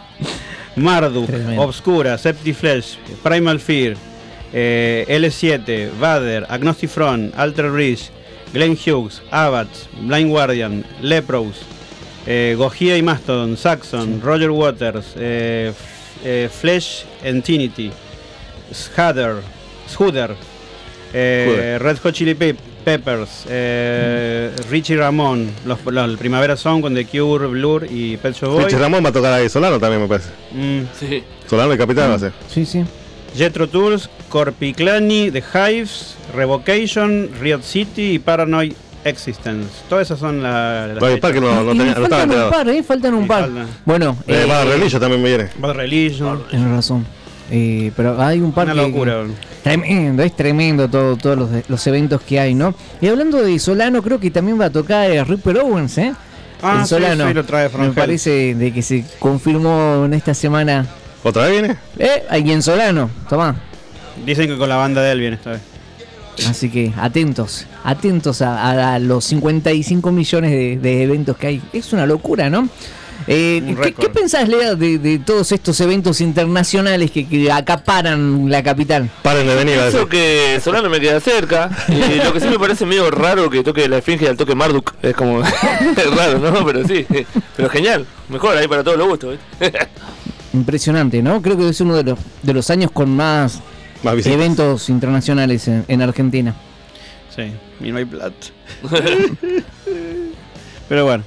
Marduk, Tremendo. Obscura, Septiflesh, Primal Fear, eh, L siete, Vader, Agnostic Front, Alter Bridge, Glenn Hughes, Abbots, Blind Guardian, Lepros, eh, Gojira y Mastodon, Saxon, sí. Roger Waters, eh, eh, Flesh Entity, Shudder, Shudder, eh, Red Hot Chili Pe Peppers, eh, mm. Richie Ramón, los, los Primavera Sound con The Cure, Blur y Pet Shop Boys. Richie Ramón va a tocar ahí, Solano también me parece. Mm. Sí. Solano y Capital mm. va a ser. Sí, sí. Jethro Tull, Corpiclani, The Hives, Revocation, Riot City y Paranoid Existence. Todas esas son las. La, la que no, no, tenía, no faltan un par, eh, faltan un par. Falta. Bueno, eh, eh, Bad Religion también me viene. Bad Religion. Tienes razón. Eh, pero hay un par Una que, locura. Tremendo, es tremendo todo, todos los, los eventos que hay, ¿no? Y hablando de Solano, creo que también va a tocar eh, Ripper Owens, ¿eh? Ah, en Solano. sí, sí, lo trae From Me Hell. parece de que se confirmó en esta semana. ¿Otra vez viene? Eh, ahí en Solano, tomá. Dicen que con la banda de él viene esta vez. Así que atentos, atentos a, a, a los cincuenta y cinco millones de, de eventos que hay. Es una locura, ¿no? Eh, ¿qué, ¿Qué pensás, Lea, de, de todos estos eventos internacionales que, que acaparan la capital? Paren de venir a Eso decir. que Solano me queda cerca. Y lo que sí me parece medio raro que toque la Esfinge y al toque Marduk. Es como. Es raro, ¿no? Pero sí. Pero genial. Mejor ahí para todos los gustos. Impresionante, ¿no? Creo que es uno de los, de los años con más, Más visitas. eventos internacionales en, en Argentina. Sí, Me My Blood. Pero bueno.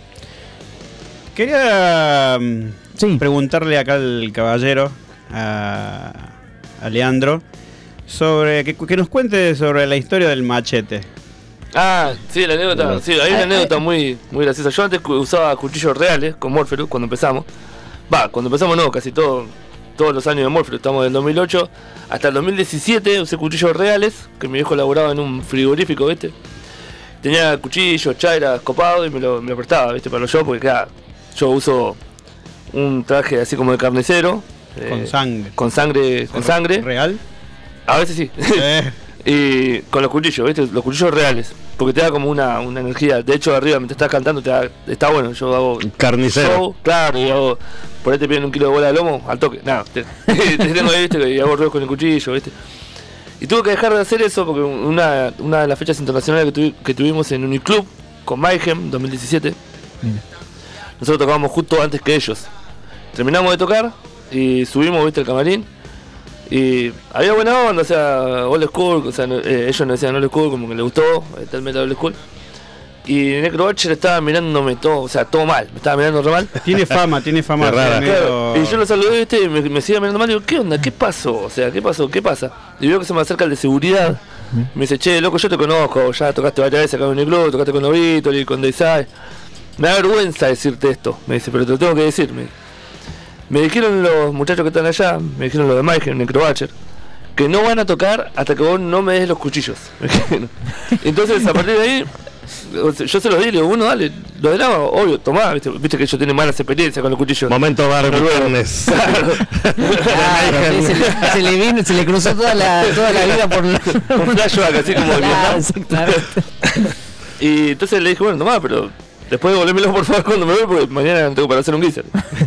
Quería um, Sí. preguntarle acá al caballero, a, a Leandro, sobre que, que nos cuente sobre la historia del machete. Ah, sí, la anécdota. Sí, hay una anécdota muy, muy graciosa. Yo antes usaba cuchillos reales con Morpheus cuando empezamos. Va, cuando empezamos no, casi todo, todos los años de Morpheus. Estamos del dos mil ocho hasta el dos mil diecisiete. Usé cuchillos reales, que mi viejo laburaba en un frigorífico, ¿viste? Tenía cuchillos, chairas, copados y me lo, me lo prestaba, ¿viste? Para los shows, porque claro, yo uso un traje así como de carnicero. Con eh, sangre. Con sangre, con sangre. ¿Real? A veces sí. Eh. Y con los cuchillos, ¿viste? Los cuchillos reales. Porque te da como una, una energía. De hecho, arriba, mientras estás cantando, te da, está bueno. Yo hago Carnicero. show, claro, y hago. Por ahí te piden un kilo de bola de lomo, al toque. Nada, te, te tengo ahí, ¿viste? Y hago ruidos con el cuchillo, ¿viste? Y tuve que dejar de hacer eso porque una, una de las fechas internacionales que, tuvi, que tuvimos en Uniclub con Mayhem dos mil diecisiete, mira, nosotros tocábamos justo antes que ellos. Terminamos de tocar y subimos, ¿viste? El camarín. Y había buena onda, o sea, old school, o sea, eh, ellos nos decían old school, como que les gustó, el metal old school. Y Necrobatcher estaba mirándome todo, o sea, todo mal, me estaba mirando re mal. Tiene fama, tiene fama. Rara. Medio... Y yo lo saludé, ¿viste? Y me, me seguía mirando mal y digo, ¿qué onda? ¿Qué pasó? O sea, ¿qué pasó? ¿Qué pasa? Y veo que se me acerca el de seguridad. Me dice, che, loco, yo te conozco, ya tocaste varias veces acá en el club, tocaste con los Víctor y con Deisai. Me da vergüenza decirte esto, me dice, pero te lo tengo que decir. Me, me dijeron los muchachos que están allá, me dijeron los de Mayhem, Necrobatcher, que no van a tocar hasta que vos no me des los cuchillos. Entonces, a partir de ahí, yo se los di, le digo, uno dale, lo de lava, obvio, tomá, viste, viste que ellos tienen malas experiencias con los cuchillos. Momento Barbernes. Claro, sí, se, le, se le vino, se le cruzó toda la, toda la vida por un flashback, así como claro, exactamente. Y entonces le dije, bueno, tomá, pero después devolvémelo por favor cuando me voy, porque mañana tengo para hacer un guiser.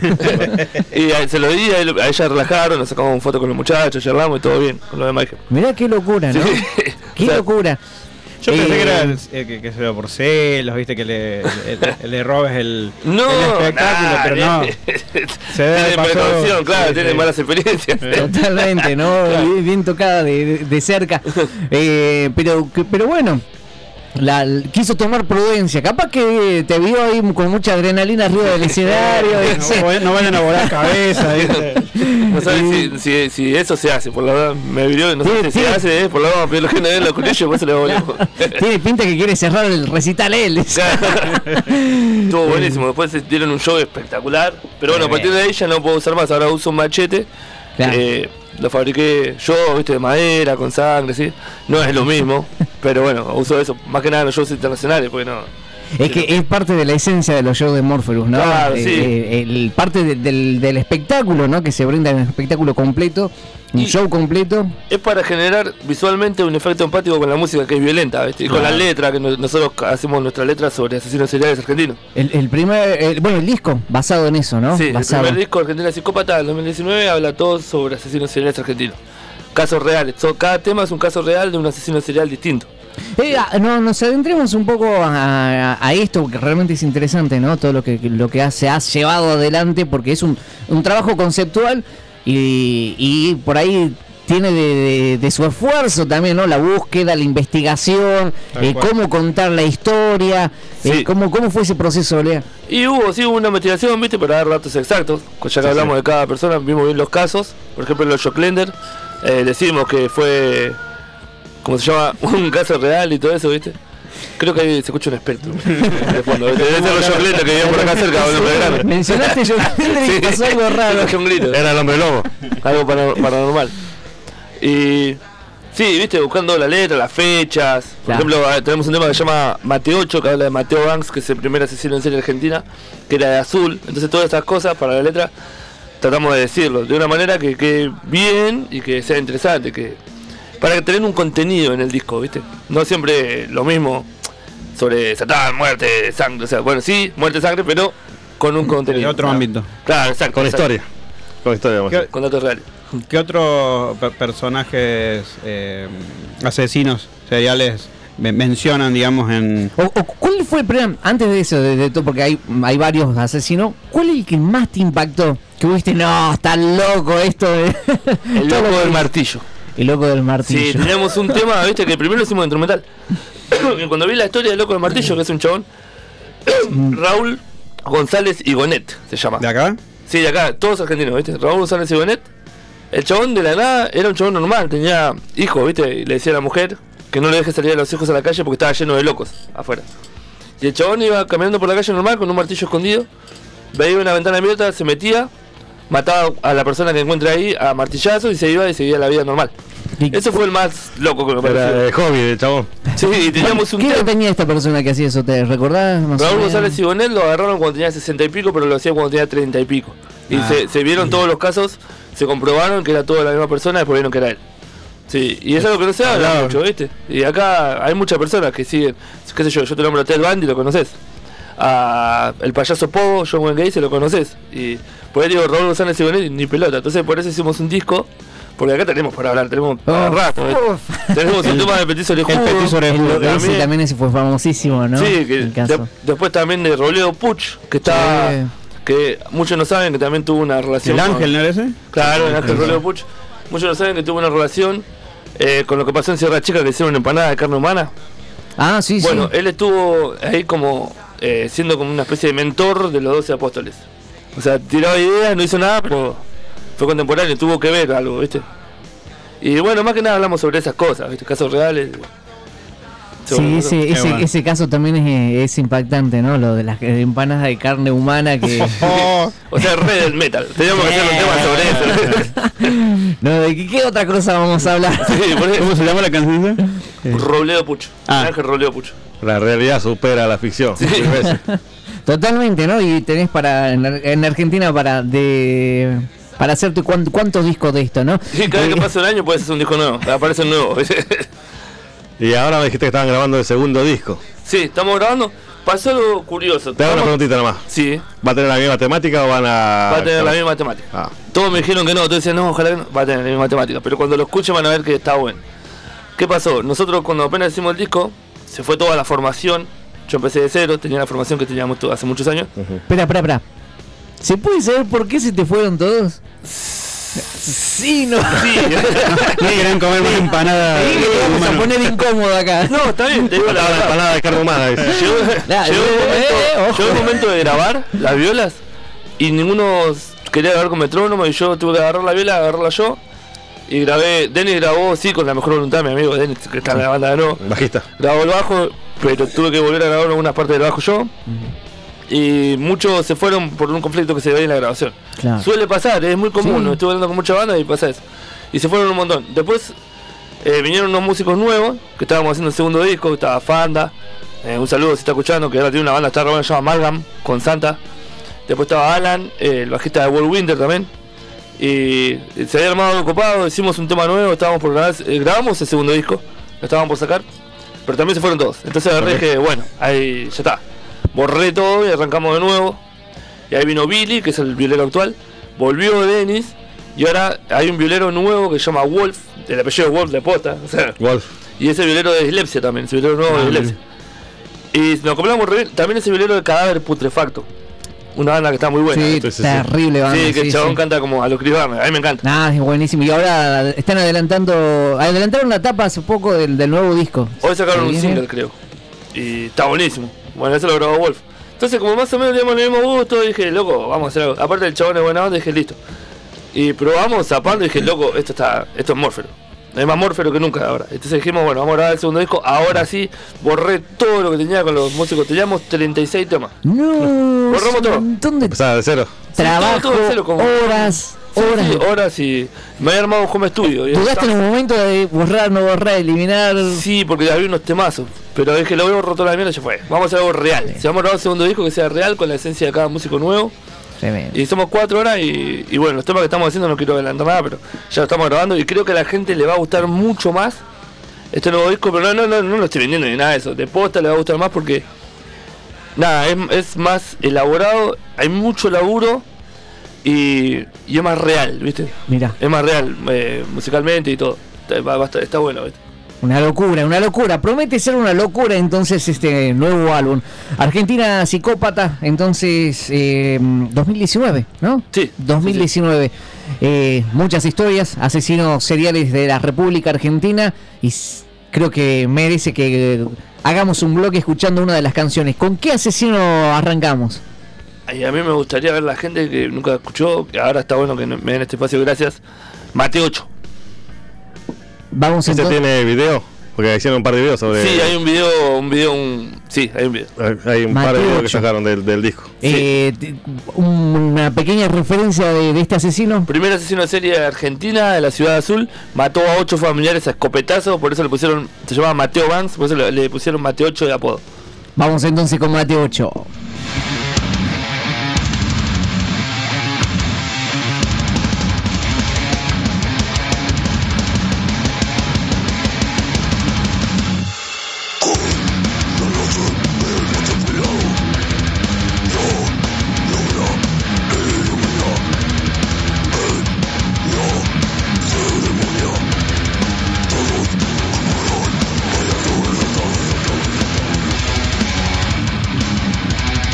Y a, se lo di, a, él, a ella relajaron, nos sacamos una foto con los muchachos, charlamos y todo bien, con lo de Michael. Mirá qué locura, ¿no? Sí. Qué O sea, locura. Yo pensé Eh, que era eh, que, que se ve por celos, viste, que le, le, le robes el, No, el espectáculo, nah, pero no. Se ve tiene pasó- precaución, claro, sí, tiene sí. malas experiencias. Totalmente, ¿no? Claro. Bien, bien tocada de, de, de cerca. Eh, pero, que- pero bueno, la, quiso tomar prudencia. Capaz que te vio ahí con mucha adrenalina arriba del escenario. y se- No, no vayan a volar cabeza, ¿viste? No sabes si, si, si eso se hace, por la verdad, me vio, no sé Sí, si sí. se hace, eh, por la verdad, pero lo que no den los cuchillos, por eso le volvemos. Tiene pinta que quiere cerrar el recital él. Estuvo buenísimo, después se dieron un show espectacular, pero bueno, a partir de ahí ya no puedo usar más, ahora uso un machete, Claro. eh, lo fabriqué yo, viste, de madera, con sangre, ¿sí? No es lo mismo, pero bueno, uso eso, más que nada en los shows internacionales, porque no... Es que es parte de la esencia de los shows de Morpheus, ¿no? Claro, Eh, sí. eh, el parte de- del, del espectáculo, ¿no? Que se brinda en un espectáculo completo, un Y- show completo. Es para generar visualmente un efecto empático con la música que es violenta, ¿viste? Y con la letra, que no- nosotros hacemos nuestra letra sobre asesinos seriales argentinos. El, el primer, el- bueno, el disco basado en eso, ¿no? Sí, el basado. primer disco Argentina Psicópata del dos mil diecinueve habla todo sobre asesinos seriales argentinos. Casos reales, so- cada tema es un caso real de un asesino serial distinto. Eh, ah, no, nos adentremos un poco a, a, a esto, porque realmente es interesante, ¿no? Todo lo que, lo que ha- se ha llevado adelante, porque es un, un trabajo conceptual y, y por ahí tiene de, de- de su esfuerzo también, ¿no? La búsqueda, la investigación, Tal eh, cual. cómo contar la historia, eh, Sí. cómo, cómo fue ese proceso, Lea. Y hubo, sí, hubo una investigación, viste, para dar datos exactos. Ya que hablamos de cada persona, vimos bien los casos. Por ejemplo, los Joclender, eh, decimos que fue, ¿cómo se llama? Un caso real y todo eso, viste. Creo que ahí se escucha un espectro. De fondo, ¿viste? Debe ser los Joclender que vivían por acá cerca, boludo, Belgrano. Mencionaste yo y pasó algo raro. Escuché un grito. Era el hombre lobo. Algo para- paranormal. Y sí, viste, buscando la letra, las fechas. Por Claro. ejemplo, eh, tenemos un tema que se llama Mateo ocho, que habla de Mateo Banks, que es el primer asesino en serie argentina, que era de azul. Entonces todas estas cosas para la letra tratamos de decirlo de una manera que quede bien y que sea interesante, que para tener un contenido en el disco, viste. No siempre lo mismo sobre Satán, muerte, sangre, o sea, bueno, sí, muerte, sangre, pero con un contenido. De otro ¿no? ámbito. Claro, exacto. Con exacto. historia. Con historia, vamos a decir. Con datos reales. ¿Qué otros per- personajes eh, asesinos seriales me- mencionan, digamos, en... O, o, ¿Cuál fue el primer, antes de eso, de, de todo, porque hay, hay varios asesinos, ¿cuál es el que más te impactó? Que viste, no, está loco esto de... El todo lo loco que- del martillo. El loco del martillo. Sí, teníamos un tema, viste, que primero lo hicimos de instrumental. Y cuando vi la historia del loco del martillo, que es un chabón, Raúl González Igonet se llama. ¿De acá? Sí, de acá, todos argentinos, viste. Raúl González Igonet. El chabón de la nada era un chabón normal, tenía hijos, viste, y le decía a la mujer que no le deje salir a los hijos a la calle porque estaba lleno de locos afuera. Y el chabón iba caminando por la calle normal con un martillo escondido, veía una ventana abierta, se metía, mataba a la persona que encuentra ahí a martillazos y se iba y seguía la vida normal. ¿Y Eso fue el más loco que me Era pareció. el hobby del chabón. Sí, y teníamos un ¿Qué edad tema. tenía esta persona que hacía eso? ¿Te recordás? más o Raúl menos? González Igonet lo agarraron cuando tenía sesenta y pico, pero lo hacía cuando tenía treinta y pico. Y Ah. se, se vieron todos los casos, se comprobaron que era toda la misma persona y después vieron que era él. Sí, y es algo que no se habla Claro. mucho, ¿viste? Y acá hay muchas personas que siguen, qué sé yo, yo te nombro a Ted Bundy, lo conoces. A el payaso Pogo, John Wayne Gacy, lo conoces. Y por ahí digo, Raúl González Igonet, ni pelota. Entonces por eso hicimos un disco, porque acá tenemos para hablar, tenemos para Oh, rato. ¿viste? Tenemos un tema de Petiso El Orejudo. Petiso El- Orejudo. ese también. también ese fue famosísimo, ¿no? Sí, que El caso. de- después también de Robledo Puch, que está, Sí. que muchos no saben que también tuvo una relación. ¿El con- ángel no era ese? Claro, el ángel Robledo Puch. Muchos no saben que tuvo una relación eh, con lo que pasó en Sierra Chica, que hicieron una empanada de carne humana. Ah, sí, Bueno, sí. él estuvo ahí como eh, siendo como una especie de mentor de los doce apóstoles. O sea, tiraba ideas, no hizo nada, pero fue contemporáneo, tuvo que ver algo, ¿viste? Y bueno, más que nada hablamos sobre esas cosas, ¿viste? Casos reales. Sí, ese, Qué ese, bueno. ese caso también es, es impactante, ¿no? Lo de las empanadas de carne humana que... Oh, O sea, re del metal. Teníamos que hacer un tema sobre eso. no, ¿de qué, qué otra cosa vamos a hablar? Sí, por eso. ¿Cómo se llama la canción? Robledo Pucho. Ah. Ángel Robledo Pucho. La realidad supera la ficción. Sí. mil veces. Totalmente, ¿no? Y tenés para en, Ar- en Argentina para de para hacerte cuán- cuántos discos de esto, ¿no? Sí, cada vez que Eh, pasa un año puedes hacer un disco nuevo. Aparece un nuevo. Y ahora me dijiste que estaban grabando el segundo disco. Sí, estamos grabando. Pasó algo curioso. Te hago una Estamos- preguntita nomás. Sí, ¿Va a tener la misma temática o van a...? va a tener la misma temática. Ah, Todos me dijeron que no, todos decían no, ojalá que no. Va a tener la misma temática. Pero cuando lo escuchen van a ver que está bueno. ¿Qué pasó? Nosotros cuando apenas hicimos el disco, se fue toda la formación. Yo empecé de cero, tenía la formación que teníamos to- hace muchos años. Espera, espera, espera. ¿Se puede saber por qué se te fueron todos? Sí, no. Sí. No querían comer más empanada. Ahí que te vamos a humano. poner incómodo acá. No, está bien, te digo la la verdad. empanada de carne humana. dice. Llegó, Nah, llegó el eh, momento, eh, ojo. llegó el momento de grabar las violas y ninguno quería grabar con metrónomo y yo tuve que agarrar la viola, agarrarla yo y grabé. Denis grabó, sí, con la mejor voluntad, mi amigo Denis, que está en la banda de nuevo. Bajista. Grabó el bajo, pero tuve que volver a grabar algunas partes del bajo yo. Y muchos se fueron por un conflicto que se veía en la grabación. Claro. Suele pasar, es muy común, Sí. estuve hablando con mucha banda y pasa eso. Y se fueron un montón. Después eh, vinieron unos músicos nuevos, que estábamos haciendo el segundo disco, que estaba Fanda. Eh, un saludo si está escuchando, que ahora tiene una banda, está grabando, se llama Amalgam, con Santa. Después estaba Alan, eh, el bajista de World Winter también. Y se había armado algo copado, hicimos un tema nuevo, estábamos por grabar, eh, grabamos el segundo disco, lo estábamos por sacar, pero también se fueron todos. Entonces agarré y dije, bueno, ahí ya está. Borré todo y arrancamos de nuevo. Y ahí vino Billy, que es el violero actual. Volvió Dennis. Y ahora hay un violero nuevo que se llama Wolf, del apellido Wolf de posta. O sea, Wolf. Y ese violero de Dislexia también, ese violero nuevo de Ah, Dislexia. Y nos compramos re bien, también ese violero de Cadáver Putrefacto. Una banda que está muy buena. Sí, sí, sí. terrible banda. Sí, que el sí, chabón sí. canta como a los Chris Barnes, a mí me encanta. Nah, es buenísimo. Y ahora están adelantando, adelantaron la tapa hace poco del, del nuevo disco. Hoy sacaron ¿Se un viene? single, creo. Y está buenísimo. Bueno, eso lo grabó Wolf. Entonces, como más o menos teníamos el mismo gusto, dije, loco, vamos a hacer algo. Aparte, el chabón es buena onda, dije, listo. Y probamos zapando y dije, loco, esto está esto es Morfero. Es más Morfero que nunca ahora. Entonces dijimos, bueno, vamos a grabar el segundo disco. Ahora sí, borré todo lo que tenía con los músicos. Teníamos treinta y seis temas. No, Borramos es un todo. montón de Empezaba de cero. trabajo, todo, todo de cero, como- horas, Sí, horas. sí, horas y me había armado un home studio. Y ¿Dudaste en estaba- un momento de borrar, no borrar, eliminar? Sí, porque había unos temazos. Pero dije, lo veo roto la mierda, ya fue. Vamos a hacer algo real. Si vamos a grabar un segundo disco que sea real, con la esencia de cada músico nuevo. Tremendo. Y somos cuatro horas y, y bueno, los temas que estamos haciendo no quiero adelantar nada, pero ya lo estamos grabando y creo que a la gente le va a gustar mucho más este nuevo disco, pero no, no, no, no lo estoy vendiendo ni nada de eso. De posta le va a gustar más porque nada, es, es más elaborado, hay mucho laburo y, y es más real, ¿viste? Mira, Es más real eh, musicalmente y todo. Está, va- va a estar- está bueno, ¿viste? una locura, una locura. Promete ser una locura entonces este nuevo álbum. Argentina Psicópata, entonces eh, dos mil diecinueve, ¿no? Sí, dos mil diecinueve. Eh, muchas historias, asesinos seriales de la República Argentina y s- creo que merece que hagamos un bloque escuchando una de las canciones. ¿Con qué asesino arrancamos? Y a mí me gustaría ver la gente que nunca escuchó, que ahora está bueno que me den este espacio, gracias. Mateo ocho. Vamos ¿Este entonces. tiene video? Porque hicieron un par de videos sobre. Sí, hay un video, un video, un... Sí, hay un video. Hay un par Mateo de videos que ocho. sacaron del, del disco. Eh, t- una pequeña referencia de, de este asesino. Primer asesino de serie de Argentina, de la Ciudad Azul, mató a ocho familiares a escopetazo, por eso le pusieron, se llamaba Mateo Banks, por eso le, le pusieron Mateo ocho de apodo. Vamos entonces con Mateo ocho. Todos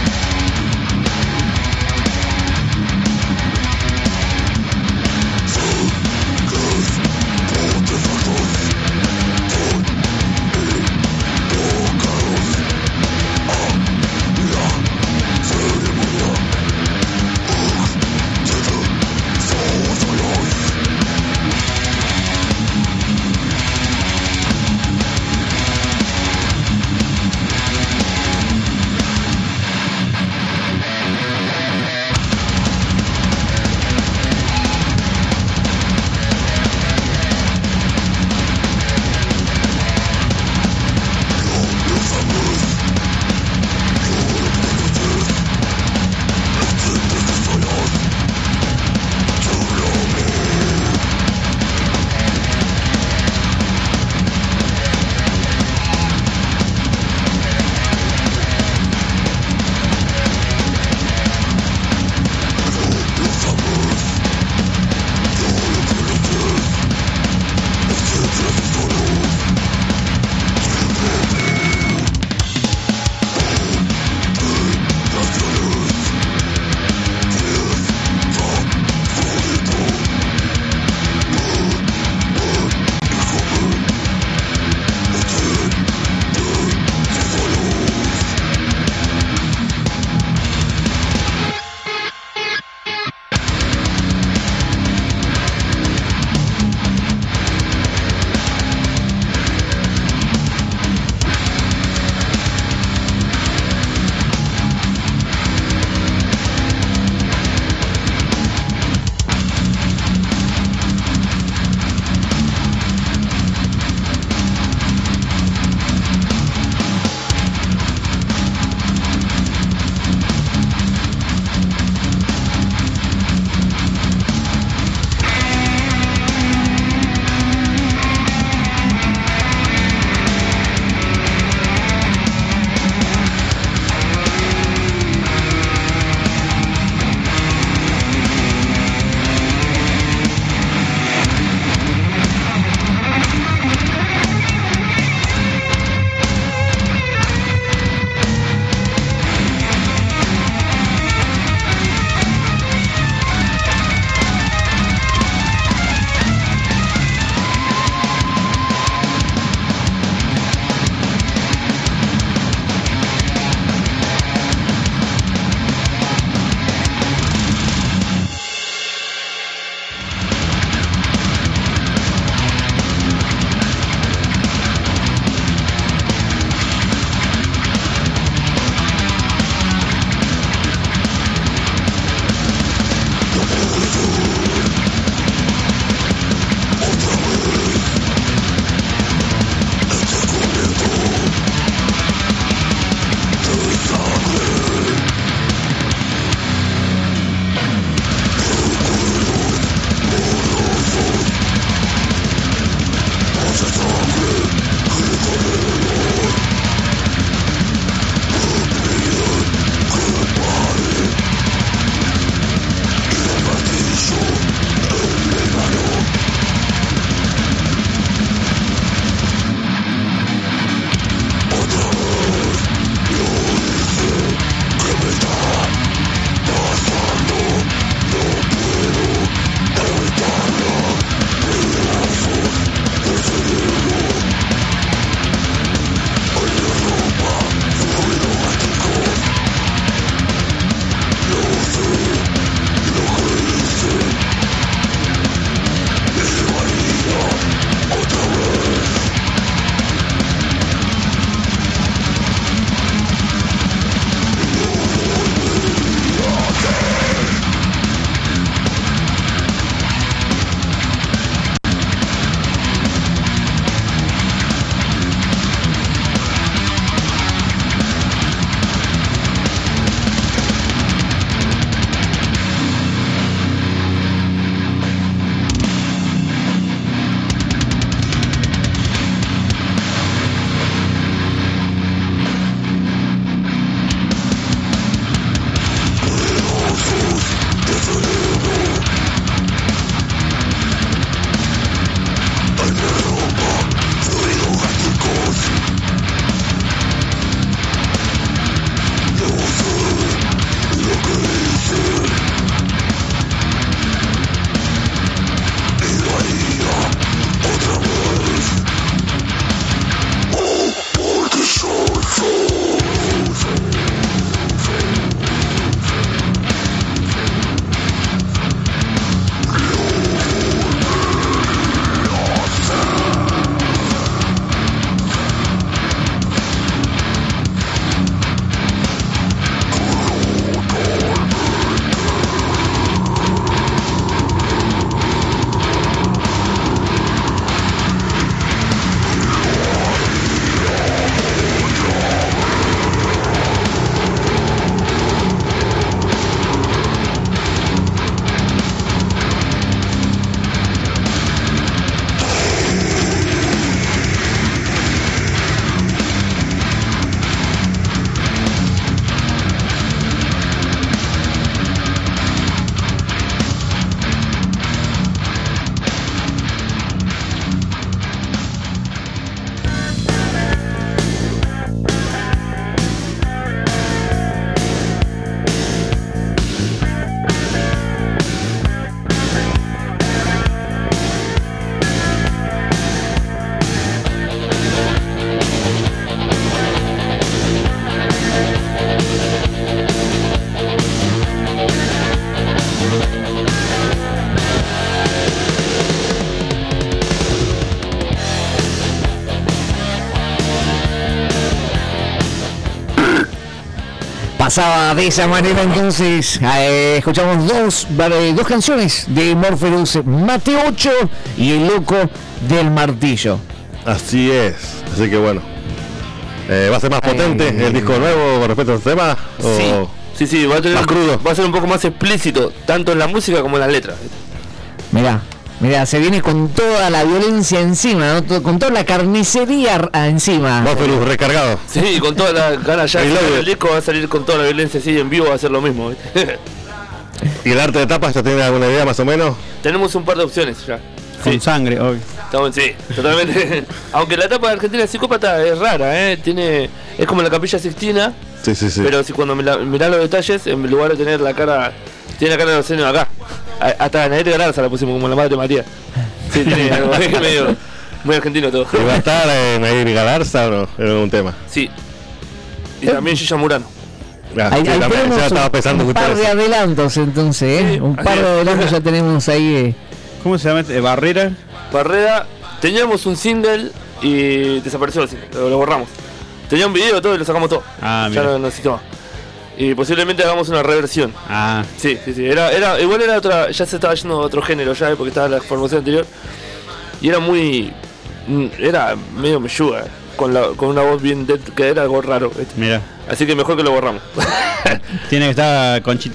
Pasaba de esa manera entonces, eh, escuchamos dos, vale, dos canciones de Morpheus, Mate ocho y El Loco del Martillo. Así es, así que bueno. Eh, ¿Va a ser más potente Ay, el disco nuevo con respecto a este tema? ¿O Sí, sí, sí, va a, tener, más crudo? va a ser un poco más explícito, tanto en la música como en las letras. Mirá, mirá, se viene con toda la violencia encima, ¿no? Todo- con toda la carnicería ah, encima. Morpheus recargado. Sí, con toda la ganas ya de Reloaded. sacar el disco va a salir con toda la violencia así en vivo, va a ser lo mismo. ¿viste? ¿Y el arte de tapas ya tiene alguna idea más o menos? Tenemos un par de opciones ya. Con Sí, sangre, obvio. estamos, sí, totalmente. Aunque la tapa de Argentina Psicópata es rara, ¿eh? Tiene, es como la Capilla Sixtina, Sí, sí, sí. pero si cuando mirás los detalles, en lugar de tener la cara, tiene la cara de los senos acá. A- Hasta Nair Galarza la pusimos como la madre de Matías. Sí, tiene algo medio muy argentino todo. ¿Y va a estar en Nair Galarza o no? En algún tema. Sí. Y también Gilla Murano. Ah, Ahí, sí, ahí también, tenemos ya estaba un, pensando un justo par de eso. adelantos entonces, ¿eh? Sí, Un par así de es. adelantos ya tenemos ahí. Eh. ¿Cómo se llama este? ¿Barrera? Barrera, teníamos un single y desapareció el single, lo, lo borramos. Tenía un video todo y lo sacamos todo. Ah, ya mira. no necesitamos. Y posiblemente hagamos una reversión. Ah, Sí, sí, sí. Era, era, igual era otra, ya se estaba yendo a otro género ya, porque estaba la formación anterior. Y era muy. mm, Era medio meyuga, con, la, con una voz bien dead, que era algo raro. ¿viste? mira. Así que mejor que lo borramos. Tiene que estar Conchita.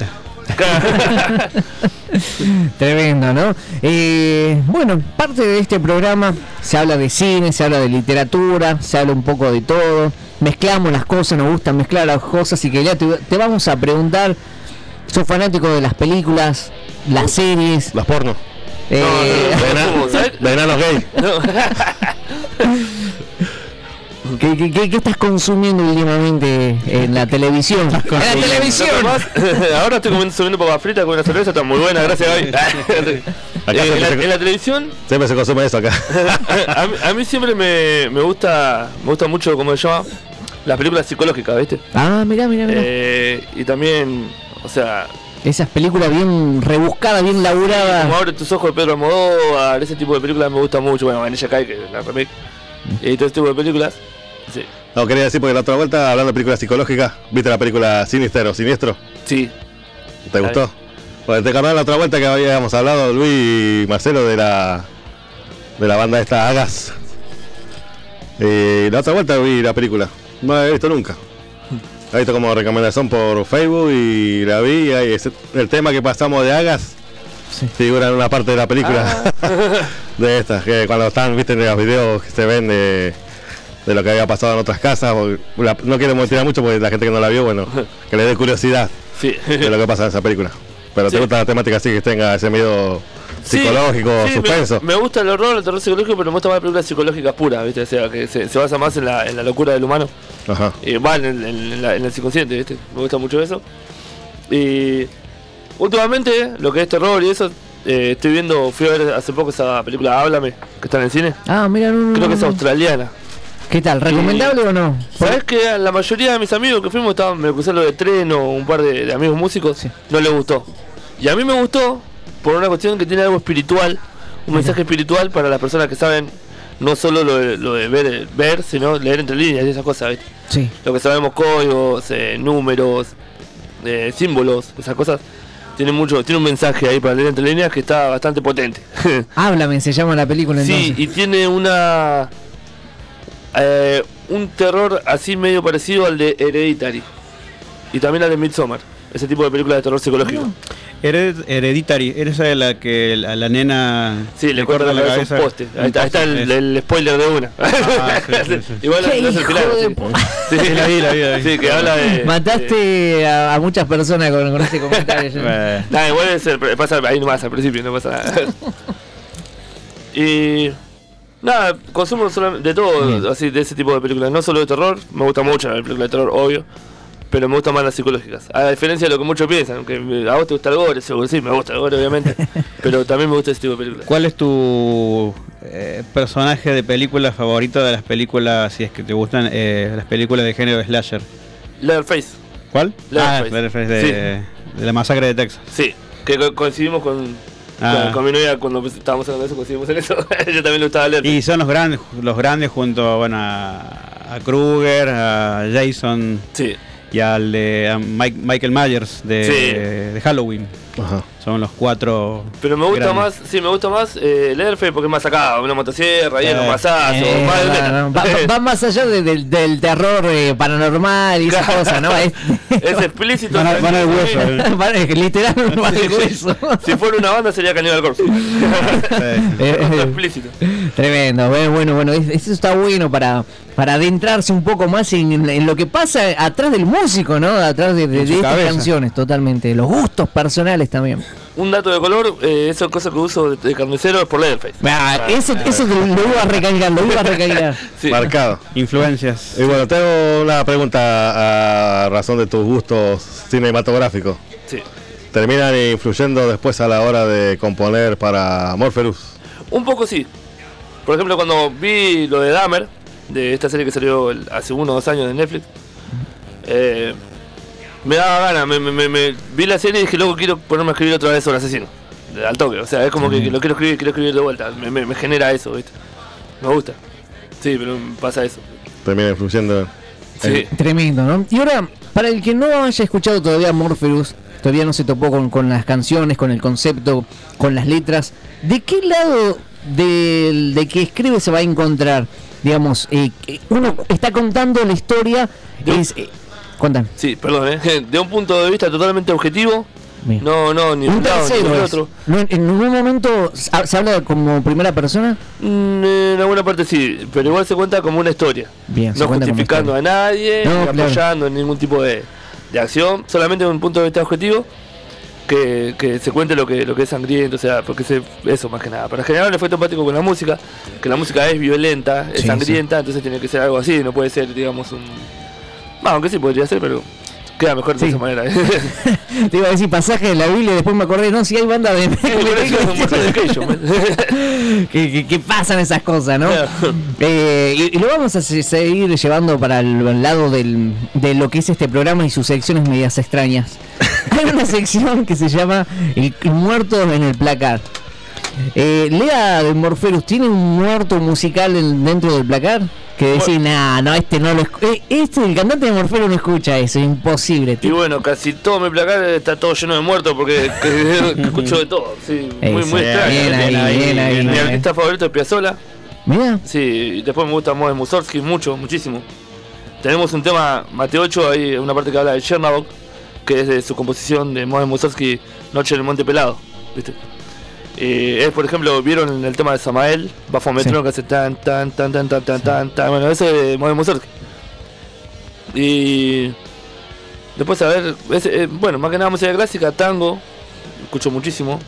Tremendo, ¿no? Eh, bueno, parte de este programa se habla de cine, se habla de literatura, se habla un poco de todo. Mezclamos las cosas, nos gusta mezclar las cosas, y que ya te, te vamos a preguntar, ¿sos fanático de las películas, las series? Las porno. Eh, No, no, De, no. ena- ¿Cómo? ¿Sabes? de enanos gay. No. ¿Qué, qué, qué- qué estás consumiendo últimamente en la televisión? ¡En la televisión! ¿No tomás? Ahora estoy comiendo, subiendo papas fritas con una cerveza, está muy buena, gracias Gaby. Acá Eh, en, la, se- en la televisión, Siempre se consume eso acá. a, mí, a mí siempre me, me gusta me gusta mucho, ¿cómo se llama? Las películas psicológicas, ¿viste? Ah, mirá, mirá, mirá. Eh, y también, o sea, Esas películas bien rebuscadas, bien como laburadas. Abre tus ojos de Pedro Almodóvar, ese tipo de películas me gusta mucho. Bueno, Vanilla Kai, que es la remake. Y todo ese tipo de películas. Sí. No, quería decir porque la otra vuelta, hablando de películas psicológicas, ¿viste la película Sinister o Siniestro? Sí. ¿Te gustó? Pues te acordás la otra vuelta que habíamos hablado, Luis y Marcelo, de la de la banda esta Agas. Y la otra vuelta vi la película. No la he visto nunca. La he visto como recomendación por Facebook y la vi. Y ahí ese- el tema que pasamos de Agas Sí. figura en una parte de la película. Ah. De estas, que cuando están, viste, en los videos que se ven de, de lo que había pasado en otras casas. porque la- no quiero mentir mucho porque la gente que no la vio, bueno, que le dé curiosidad Sí. de lo que pasa en esa película. Pero te Sí. gusta la temática así que tenga ese miedo Sí, psicológico, sí, suspenso. Me, me gusta el horror, el terror psicológico, pero me gusta más las películas psicológicas puras, ¿viste? O sea, que se, se basa más en la, en la locura del humano. Ajá. Y va en el, en, la- en el subconsciente, ¿viste? Me gusta mucho eso. Y últimamente, lo que es terror y eso, eh, estoy viendo, fui a ver hace poco esa película Háblame, que está en el cine. Ah, mira, no, no, Creo que es no. australiana. ¿Qué tal? ¿Recomendable o no? ¿Sabes que la mayoría de mis amigos que fuimos estaban, me crucé lo de tren o un par de, de amigos músicos, Sí. no les gustó. Y a mí me gustó por una cuestión que tiene algo espiritual, un mensaje espiritual para las personas que saben no solo lo de, lo de ver, ver, sino leer entre líneas y esas cosas, ¿viste? Sí. Lo que sabemos, códigos, eh, números, eh, símbolos, esas cosas. Tiene mucho, tiene un mensaje ahí para leer entre líneas que está bastante potente. Háblame, se llama la película Sí, entonces. y tiene una eh, un terror así medio parecido al de Hereditary y también al de Midsommar, ese tipo de películas de terror psicológico. Hered- Hereditary, esa de la que la, la nena Sí, le corta la cabeza a un poste. Ahí está, ahí está el, el spoiler de una. Ah, sí, sí, sí. Igual no, ¡Qué no es el hijo final. de Sí. pu- Sí, Sí, la vi, la vi, la vi. Sí, que habla de. Mataste a, a muchas personas con, con ese comentario. yo. Eh, Nah, igual es el, pasa ahí nomás al principio, no pasa nada. Y nada, consumo solamente de todo, Bien. así de ese tipo de películas, no solo de terror, me gusta mucho la película de terror, obvio, pero me gustan más las psicológicas. A diferencia de lo que muchos piensan, que a vos te gusta el gore, seguro sí, me gusta el gore obviamente, pero también me gusta ese tipo de películas. ¿Cuál es tu eh, personaje de película favorito de las películas, si es que te gustan, eh, las películas de género slasher? Leatherface, ¿Cuál? Leatherface. Ah, Leatherface de, de la masacre de Texas. sí, que co- coincidimos con, Ah. con, con mi novia cuando pues, estábamos hablando de eso, coincidimos en eso. Yo también le gustaba Leatherface. Y son los grandes, los grandes junto bueno, a, a Kruger, a Jason. Sí. y al de a Mike, Michael Myers de, Sí. de Halloween. Ajá. Son los cuatro. Pero me gusta grandes. más, sí, me gusta más eh, Leatherface porque es más acá, una motosierra, y Eh, un masazo, Eh, más de claro, va, va- va más allá de- del, del terror eh, paranormal y esas Claro. cosas, ¿no? Es, es explícito. Van a- van al hueso, eh. va- literal, va de hueso. Si fuera una banda sería Cannibal Corpse. Eh, eh, explícito. Tremendo, bueno, bueno, bueno, es- eso está bueno para, para adentrarse un poco más en, en lo que pasa atrás del músico, ¿no? Atrás de, de- En su de estas cabeza. canciones, totalmente. Los gustos personales también. Un dato de color, eh, esa cosa que uso de, de carnicero es por Leatherface. Ah, eso eso te- lo iba a recalcar, lo iba a recalcar. Sí. Marcado. Influencias. Y bueno, tengo una pregunta a razón de tus gustos cinematográficos. Sí. ¿Terminan influyendo después a la hora de componer para Morpheus? Un poco sí. Por ejemplo, cuando vi lo de Dahmer, de esta serie que salió el- hace uno o dos años de Netflix, eh, me daba ganas, me, me, me- me- vi la serie y dije, luego quiero ponerme a escribir otra vez sobre Asesino, de- al toque, o sea, es como que, que lo quiero escribir, quiero escribir de vuelta, me, me, me genera eso, ¿viste? Me gusta. Sí, pero me pasa eso. Termina influyendo. en- Sí. Tremendo, ¿no? Y ahora, para el que no haya escuchado todavía Morpheus, todavía no se topó con, con las canciones, con el concepto, con las letras, ¿de qué lado del de que escribe se va a encontrar? Digamos, eh, que uno está contando la historia, De- es... Eh, cuentan. Sí, perdón, ¿eh? De un punto de vista totalmente objetivo, Bien. no, no, ni Un un lado ni tercero del es. otro. No, en en ningún momento se se habla como primera persona. Mm, en alguna parte sí, pero igual se cuenta como una historia. Bien, se No cuenta como justificando a historia. nadie, No, ni claro. apoyando en ningún tipo de, de acción, solamente de un punto de vista objetivo, que, que se cuente lo que, lo que es sangriento, o sea, porque se, eso más que nada. Para generar un efecto empático con la música, que la música es violenta, es Sí, sangrienta, entonces tiene que ser algo así, no puede ser, digamos, un... Bueno, aunque sí podría ser, pero queda mejor de Sí. esa manera. Te iba a decir pasaje de la Biblia y después me acordé, no, si hay banda de... Por eso es un muerto de aquello, man. que, que- que pasan esas cosas, ¿no? Claro. Eh, y, y lo vamos a se- seguir llevando para el, el lado del, de lo que es este programa y sus secciones medias extrañas. Hay una sección que se llama El muerto en el placar. Eh, Lea de Morpheus, ¿tiene un muerto musical en- dentro del placar? Que decís, nah, no, este no lo escucha. Este, el cantante de Morpheus no escucha eso, es imposible. Y bueno, casi todo mi placar está todo lleno de muertos porque que, que escucho de todo. Sí, muy, Eso, muy extraño. bien ahí, bien ahí, bien ahí, bien Mi bien ahí. artista favorito es Piazzolla. Mira, Sí, y después me gusta Moe Mussorgsky mucho, muchísimo. Tenemos un tema, Mateo ocho, hay una parte que habla de Chernabog, que es de su composición de Moe Mussorgsky, Noche en el Monte Pelado, ¿viste? Eh, es, por ejemplo, ¿vieron el tema de Samael? Bafometrón, Sí. que hace tan, tan, tan, tan, tan, tan, tan, tan. Bueno, eso es de Moe Mussorgsky. Y después, a ver, es, eh, bueno, más que nada música clásica, tango, escucho muchísimo.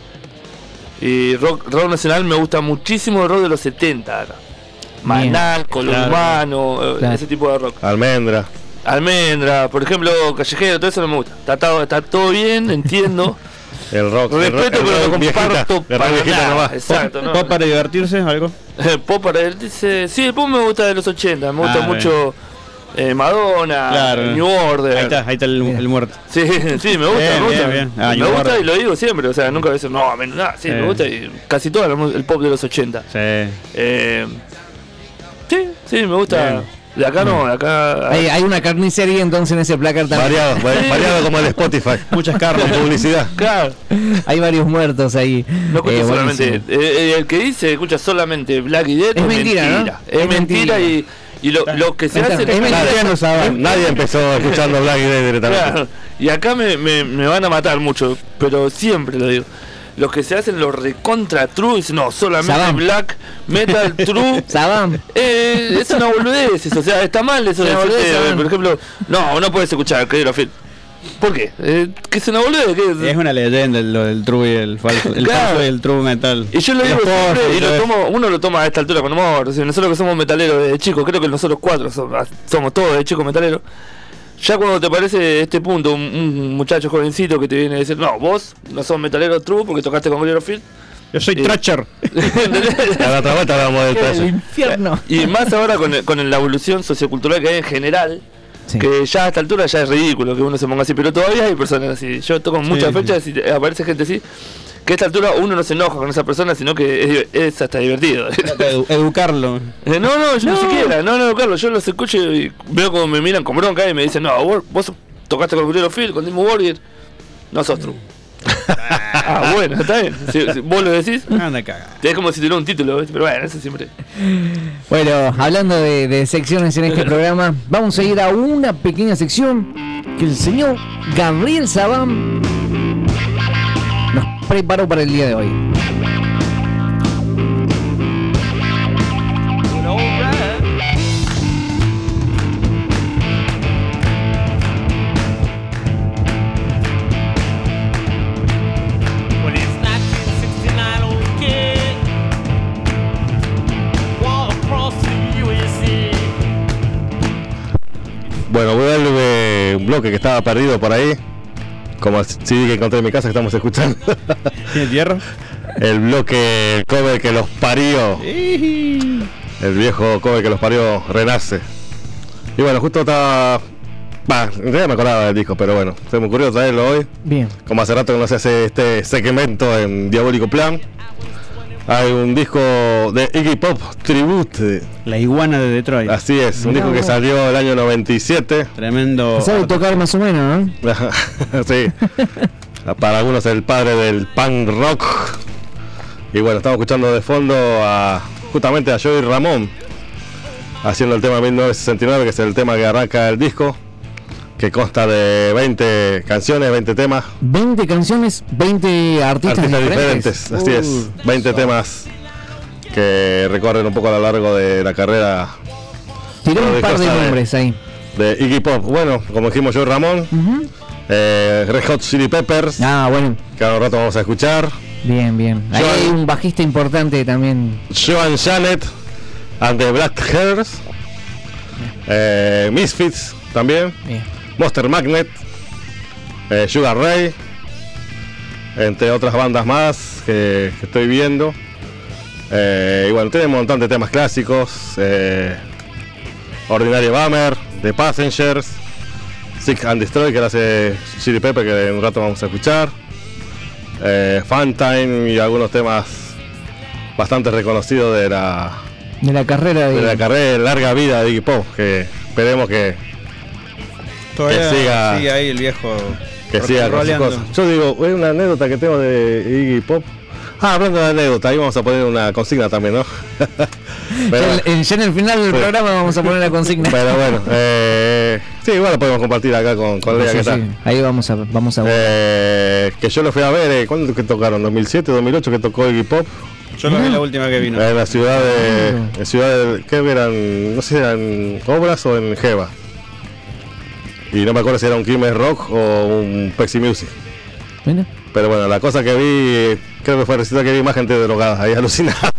Y rock, rock nacional me gusta muchísimo el rock de los setenta. acá. Maná, Columbano, eh, Claro. ese tipo de rock. Almendra. Almendra, por ejemplo, Callejero, todo eso no me gusta. Está, todo- está todo bien, entiendo. El rock. el rock- Respeto, el pero rock no viejita, comparto el rock para viejita nada. nomás. Exacto, ¿no? ¿Pop para divertirse? ¿Algo? Pop para él dice, sí, el pop me gusta de los ochenta, me gusta Ah, mucho eh, Madonna, Claro. New Order. Ahí está, ahí está el, el muerto. Sí, sí, me gusta, Bien, me gusta. bien, bien. Ah, me New gusta Order. y lo digo siempre, o sea, nunca voy a decir, no, men- nada, sí, Sí. me gusta y casi todo el, el pop de los ochenta. Sí. Eh, sí, sí, me gusta. Bien. De acá no, de acá. hay, hay una carnicería entonces en ese placar también. Variado, va- variado como el Spotify. Muchas carnes. Con publicidad. Claro, Hay varios muertos ahí. no escucho Eh, solamente. buenísimo. eh, eh, el que dice escucha solamente Black y Dead Es mentira, ¿no? Es, Es mentira, mentira. y, y lo, lo que se Ahí está. hace Es mentira. Ya no saben. Nadie empezó escuchando Black y Dead directamente. Claro, y acá me, me, me van a matar mucho, pero siempre lo digo. Los que se hacen los recontra true dicen, no, solamente Sabam. black, metal true. Sabam. Eh, es una boludez eso, o sea, está mal eso de Es una decirte, boludez, Sabam. por ejemplo, no, no puedes escuchar Cradle of Filth. ¿Por qué? Eh, que es una boludez, ¿qué? Es una leyenda lo del true y el falso. El Claro. falso y el true metal. Y yo lo digo Los siempre, postres, y lo todo tomo, uno lo toma a esta altura con humor. O sea, nosotros que somos metaleros de chicos, creo que nosotros cuatro somos, somos todos de chicos metaleros. Ya cuando te parece este punto, un, un muchacho jovencito que te viene a decir, no, vos no sos metalero true porque tocaste con Cradle of Filth. Yo soy Eh, Thrasher. A la otra vuelta hablamos del El taller. infierno. Y más ahora con, el- con la evolución sociocultural que hay en general, Sí. que ya a esta altura ya es ridículo que uno se ponga así, pero todavía hay personas así. Yo toco muchas sí. fechas y aparece gente así, que a esta altura uno no se enoja con esa persona, sino que es, es hasta divertido. Edu- educarlo. Eh, no, no, yo no. siquiera, no, no, Carlos, yo los escucho y veo como me miran con bronca y me dicen, no, vos, vos sos ¿Tocaste con Guerrero Phil, con Dimmu Borgir? Nosotros. Ah, bueno, está bien. Si, si vos lo decís, Anda cagada. es como si tuviera un título, ¿ves? Pero bueno, eso siempre. Bueno, hablando de, de secciones en este programa, vamos a ir a una pequeña sección que el señor Gabriel Sabán nos preparó para el día de hoy. Bueno, vuelve un bloque que estaba perdido por ahí, como el C D que encontré en mi casa que estamos escuchando. ¿Tiene hierro? El bloque, el cover que los parió. El viejo cover que los parió renace. Y bueno, justo estaba... Bah, en realidad me acordaba del disco, pero bueno, se me ocurrió traerlo hoy. Bien. Como hace rato que no se hace este segmento en Diabólico Plan. Hay un disco de Iggy Pop, Tribute. La iguana de Detroit. Así es, un Mirá disco que vos. salió el año noventa y siete. Tremendo. Sabe tocar más o menos, ¿no? Sí. Para algunos el padre del punk rock. Y bueno, estamos escuchando de fondo a justamente a Joey Ramón haciendo el tema mil novecientos sesenta y nueve, que es el tema que arranca el disco, que consta de veinte canciones, veinte temas. veinte canciones, veinte artistas, Artistas diferentes. diferentes, así es. veinte temas que recorren un poco a lo largo de la carrera Tiró Lo un de par de cosa de- nombres ahí. de Iggy Pop. Bueno, como dijimos, Joey Ramón, Ujú. eh, Red Hot Chili Peppers, Ah, bueno, que ahora un rato vamos a escuchar. bien, bien. Ahí Joan- hay un bajista importante también. Joan Janet and the Black Hairs, eh, Misfits también, Bien. Monster Magnet, eh, Sugar Ray, entre otras bandas más que, que estoy viendo. Eh, y bueno, tiene un montón de temas clásicos. eh, Ordinary Bummer, The Passengers, Sick and Destroy, que la hace Chili Pepper, que en un rato vamos a escuchar. Eh, Funtime y algunos temas bastante reconocidos de la, De la carrera de. de la carrera de larga vida de Iggy Pop, que esperemos que, Todavía que siga- sigue ahí el viejo. que siga con sus roleando. cosas. Yo digo, es una anécdota que tengo de Iggy Pop. Ah, hablando de anécdota, ahí vamos a poner una consigna también, ¿no? Pero, Ya en, ya en el final del Sí. programa vamos a poner la consigna. pero bueno, eh, sí, igual lo podemos compartir acá con, con Lea, Sí, que sí, está. ahí vamos a vamos a Eh, que yo lo fui a ver, eh, ¿cuándo que tocaron? ¿dos mil siete, dos mil ocho que tocó Iggy Pop? Yo lo vi la última que vino. En la ciudad de... Ah. En ciudad de... ¿Qué eran? No sé si eran Obras o en Jeva. Y no me acuerdo si era un Quilmes Rock o un Pepsi Music. Mira. Pero bueno, la cosa que vi, creo que fue recién que vi más gente drogada, ahí alucinada.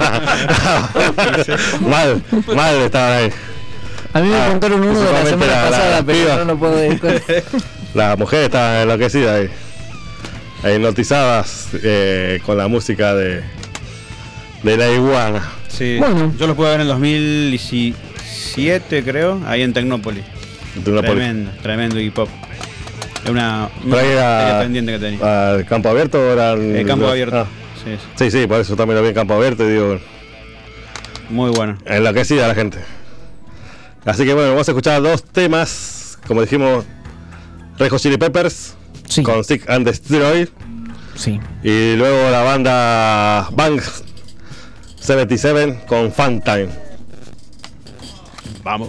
mal, mal estaban ahí. A mí me Ah, contaron uno de la principalmente semana la- la pasada, pero piba. no lo puedo decir. La mujer estaba enloquecida ahí. Ahí hipnotizadas eh, con la música de, de la iguana. Sí. Bueno. Yo lo pude ver en el dos mil diecisiete, creo, ahí en Tecnópolis. De una poli- Tremendo, tremendo hip hop. Es una, Pero una ahí era- materia pendiente que tenía. ¿Al campo abierto o eran...? El campo los- abierto. ah, Sí, sí. sí, sí, por eso también lo vi en campo abierto y digo, Muy bueno. enloquecida la gente. Así que bueno, vamos a escuchar dos temas, como dijimos, Red Hot Chili Peppers Sí, con Sick and Destroy, sí. y luego la banda Bang setenta y siete con Funtime. Vamos.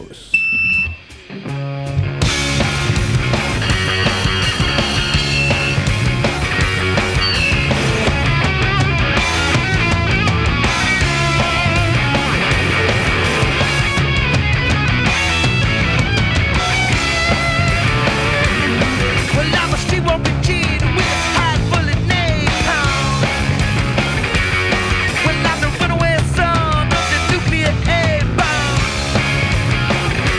Well, I'm a streetwalking kid with a heart full of napalm. Well, I'm the runaway son of the nuclear A-bomb.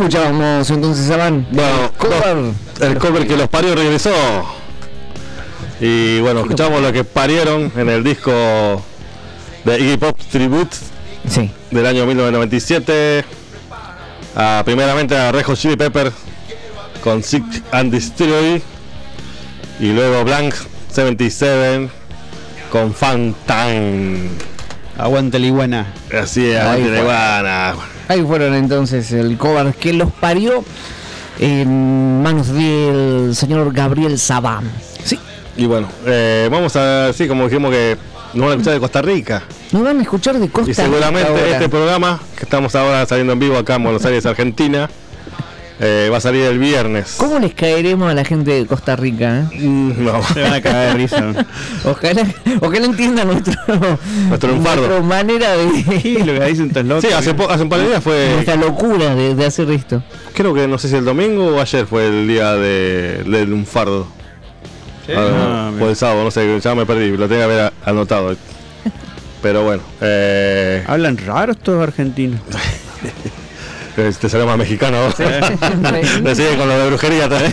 escuchábamos entonces, Avan? Bueno, cover. El cover que los parió regresó. Y bueno, escuchamos lo que parieron en el disco de Iggy Pop Tribute Sí. del año mil novecientos noventa y siete. Ah, primeramente a Red Hot Chili Pepper con Sick and Destroy. Y luego Blank setenta y siete con Fun Time. Aguante la iguana. Así es, Ahí aguante la fue. iguana. Ahí fueron entonces el cover que los parió en manos del señor Gabriel Sabán. Sí. Y bueno, eh, vamos a decir, como dijimos, que nos van a escuchar de Costa Rica. Nos van a escuchar de Costa Y seguramente Rica ahora. este programa, que estamos ahora saliendo en vivo acá en Buenos Aires, Argentina, eh, va a salir el viernes. ¿Cómo les caeremos a la gente de Costa Rica? eh? Mm, no. Se van a cagar de risa. Ojalá, ojalá entiendan nuestro, Nuestro lunfardo. nuestra manera Sí, de lo que dicen estos locos. Sí, hace, po- hace un par de días fue, nuestra locura de, de hacer esto. creo que no sé si el domingo o ayer fue el día de, del lunfardo. Sí, Ah, no, fue mira. el sábado, no sé, ya me perdí, lo tengo que haber anotado. Pero bueno, eh, Hablan raros todos argentinos. te salió más mexicano. Me sigue con lo de brujería también.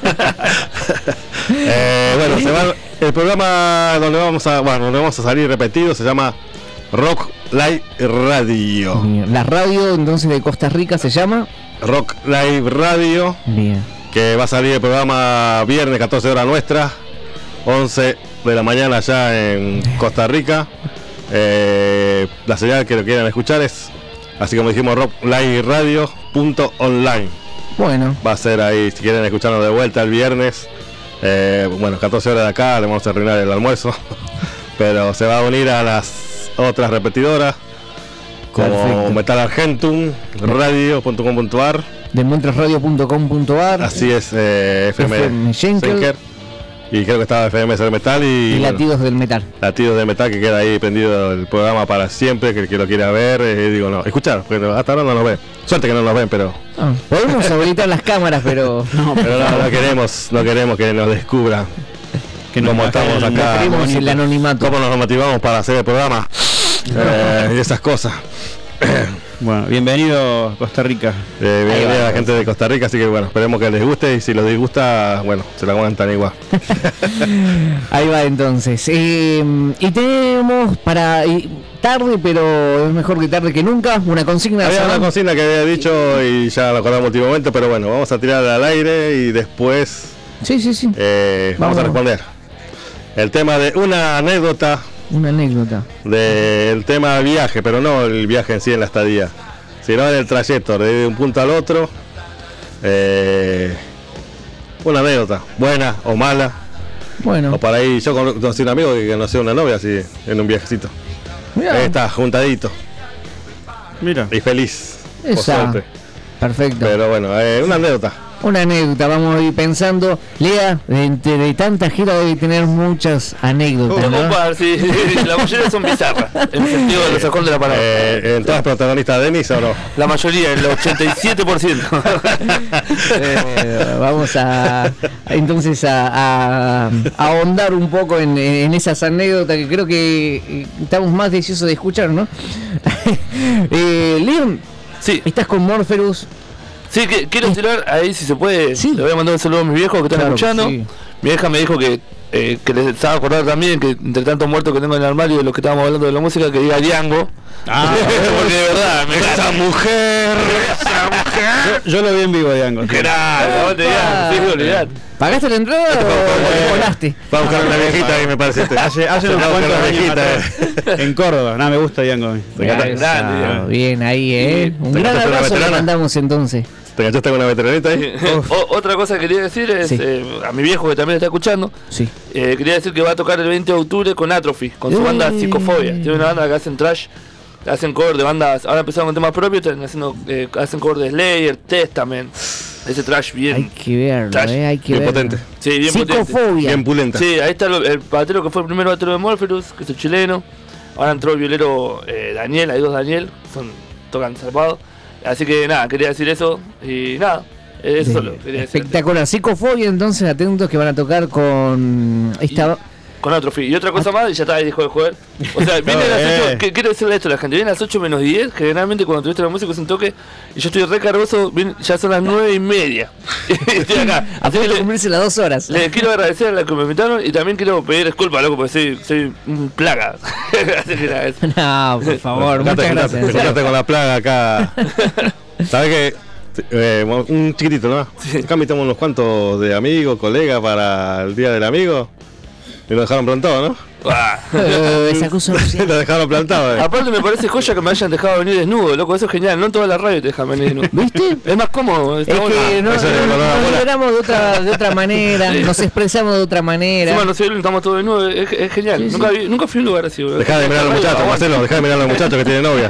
eh, bueno, se va, el programa donde vamos a, bueno, donde vamos a salir repetido se llama Rock Live Radio. Bien. La radio entonces de Costa Rica se llama. Rock Live Radio, Bien. que va a salir el programa viernes catorce horas nuestra, once de la mañana allá en Costa Rica. Eh, la señal que lo quieran escuchar es, así como dijimos, rock live radio punto online. Bueno, Va a ser ahí, si quieren escucharnos de vuelta el viernes. Eh, bueno, catorce horas de acá, le vamos a arruinar el almuerzo. Pero se va a unir a las otras repetidoras, como Perfecto. Metal Argentum, radio punto com punto ar. de montrasradio punto com punto ar. Así es, eh, F M, F M Schenker. Schenker. Y creo que estaba F M Ser Metal y, Y bueno, latidos del metal. Latidos de Metal, que queda ahí prendido el programa para siempre, que el que lo quiera ver, eh, digo, no, escuchar, porque hasta ahora no nos ven. Suerte que no nos ven, pero Ah, podemos habilitar las cámaras, pero No, pero no, no queremos, no queremos que nos descubran que nos cómo bajen estamos el- acá, queremos el anonimato. cómo nos motivamos para hacer el programa eh, y esas cosas. Bueno, bienvenido a Costa Rica. Eh, Ahí bienvenida va. a la gente de Costa Rica, así que bueno, esperemos que les guste y si les disgusta, bueno, se la aguantan igual. Ahí va entonces. Eh, y tenemos para y tarde, pero es mejor que tarde que nunca, una consigna. Había una Sabán. consigna que había dicho y ya lo acordamos en último momento, pero bueno, vamos a tirar al aire y después Sí, sí, sí. eh, vamos, Vamos. a responder. El tema de una anécdota Una anécdota. del tema viaje, pero no el viaje en sí en la estadía, sino en el trayecto de un punto al otro. Eh, una anécdota, buena o mala, Bueno, o para ahí. Yo con- conocí un amigo que conoció una novia así en un viajecito. mirá, Ahí está, juntadito Mira. y feliz. Por esa. suerte. Perfecto. Pero bueno, eh, una anécdota. Una anécdota, vamos a ir pensando. Lea, de, de, de tanta gira debe tener muchas anécdotas, Tengo un ¿no? par, sí, la mayoría son bizarras, en el sentido de lo sacón de la palabra. Eh, ¿En todas protagonistas Denis o no? La mayoría, el ochenta y siete por ciento. Eh, vamos a entonces a, a- a ahondar un poco en, en esas anécdotas que creo que eh, estamos más deseosos de escuchar, ¿no? eh, Liam, Sí, estás con Morpherus. sí, que, quiero tirar ahí si se puede. Sí. Le voy a mandar un saludo a mis viejos que están Claro que escuchando. sí. Mi vieja me dijo que, eh, que les estaba acordar también que entre tantos muertos que tengo en el armario de los que estábamos hablando de la música, que diga Diango. Ah, Porque de verdad, me ¡Esa mujer! ¡Esa mujer! yo lo vi en vivo, Diango. ¡Qué grande! Vos te digas, sí, olvidar. ¿Pagaste la entrada o volaste? Va a buscar una viejita ahí, me parece. Este. Hace, hace Se unos va a buscar cuantos una años viejita, atrás. En Córdoba. No, me gusta Diango. a mí. Grande, Esa, grande, Diango. bien ahí, ¿eh? Un ¿Te gran encontraste una abrazo le veterana? mandamos entonces. ¿Te enganchaste con una veteranita ahí? O- otra cosa que quería decir es Sí. eh, a mi viejo que también está escuchando. Sí. Eh, quería decir que va a tocar el veinte de octubre con Atrophy, con su banda Uy. Psicofobia. Tiene una banda que hacen trash, hacen cover de bandas. Ahora empezaron con temas propios, están haciendo, eh, hacen cover de Slayer, Testament. Ese trash bien. Hay que verlo, Trash. ¿eh? Hay que Bien verlo. potente. Sí, bien potente. Psicofobia. Bien pulenta. Sí, ahí está lo- el batero que fue el primer batero de Morpherus, que es el chileno. Ahora entró el violero eh, Daniel, hay dos Daniel, son tocan zarpados. Así que nada, quería decir eso y nada, eh, eso De- solo quería decir. espectacular. Psicofobia, entonces atentos que van a tocar con esta. con Atrophy. Y otra cosa más y ya está, ahí dejó de jugar. O sea, viene a las ocho, que, quiero decirle esto a la gente, viene a las ocho menos diez, generalmente cuando tuviste la música es un toque, y yo estoy recargoso, viene, ya son las nueve y media. Estoy acá. A punto de cumplirse las dos horas. Les quiero agradecer a los que me invitaron y también quiero pedir disculpas, loco, porque soy, soy un plaga. Así que nada, eso. No, por favor, Te muchas juntaste- gracias. Te juntaste con la plaga acá. ¿Sabes qué? Eh, un chiquitito, ¿no? Acá invitamos unos cuantos de amigos, colegas para el día del amigo. Y lo dejaron plantado, ¿no? Ah. Eh, esa cosa no sé. Lo dejaron plantado, eh. Aparte me parece joya que me hayan dejado venir desnudo, loco, eso es genial, no en toda la radio te dejan venir desnudo. ¿Viste? Es más cómodo, está Es bueno. que no, eso no, es no, color nos abuela. liberamos de otra, de otra manera, nos expresamos de otra manera. Encima no sé, estamos todos desnudos, es, es genial. Sí, sí. nunca, vi- nunca fui a un lugar así, boludo. Dejá de mirar a los muchachos, Marcelo, dejá de mirar a los muchachos que tienen novia.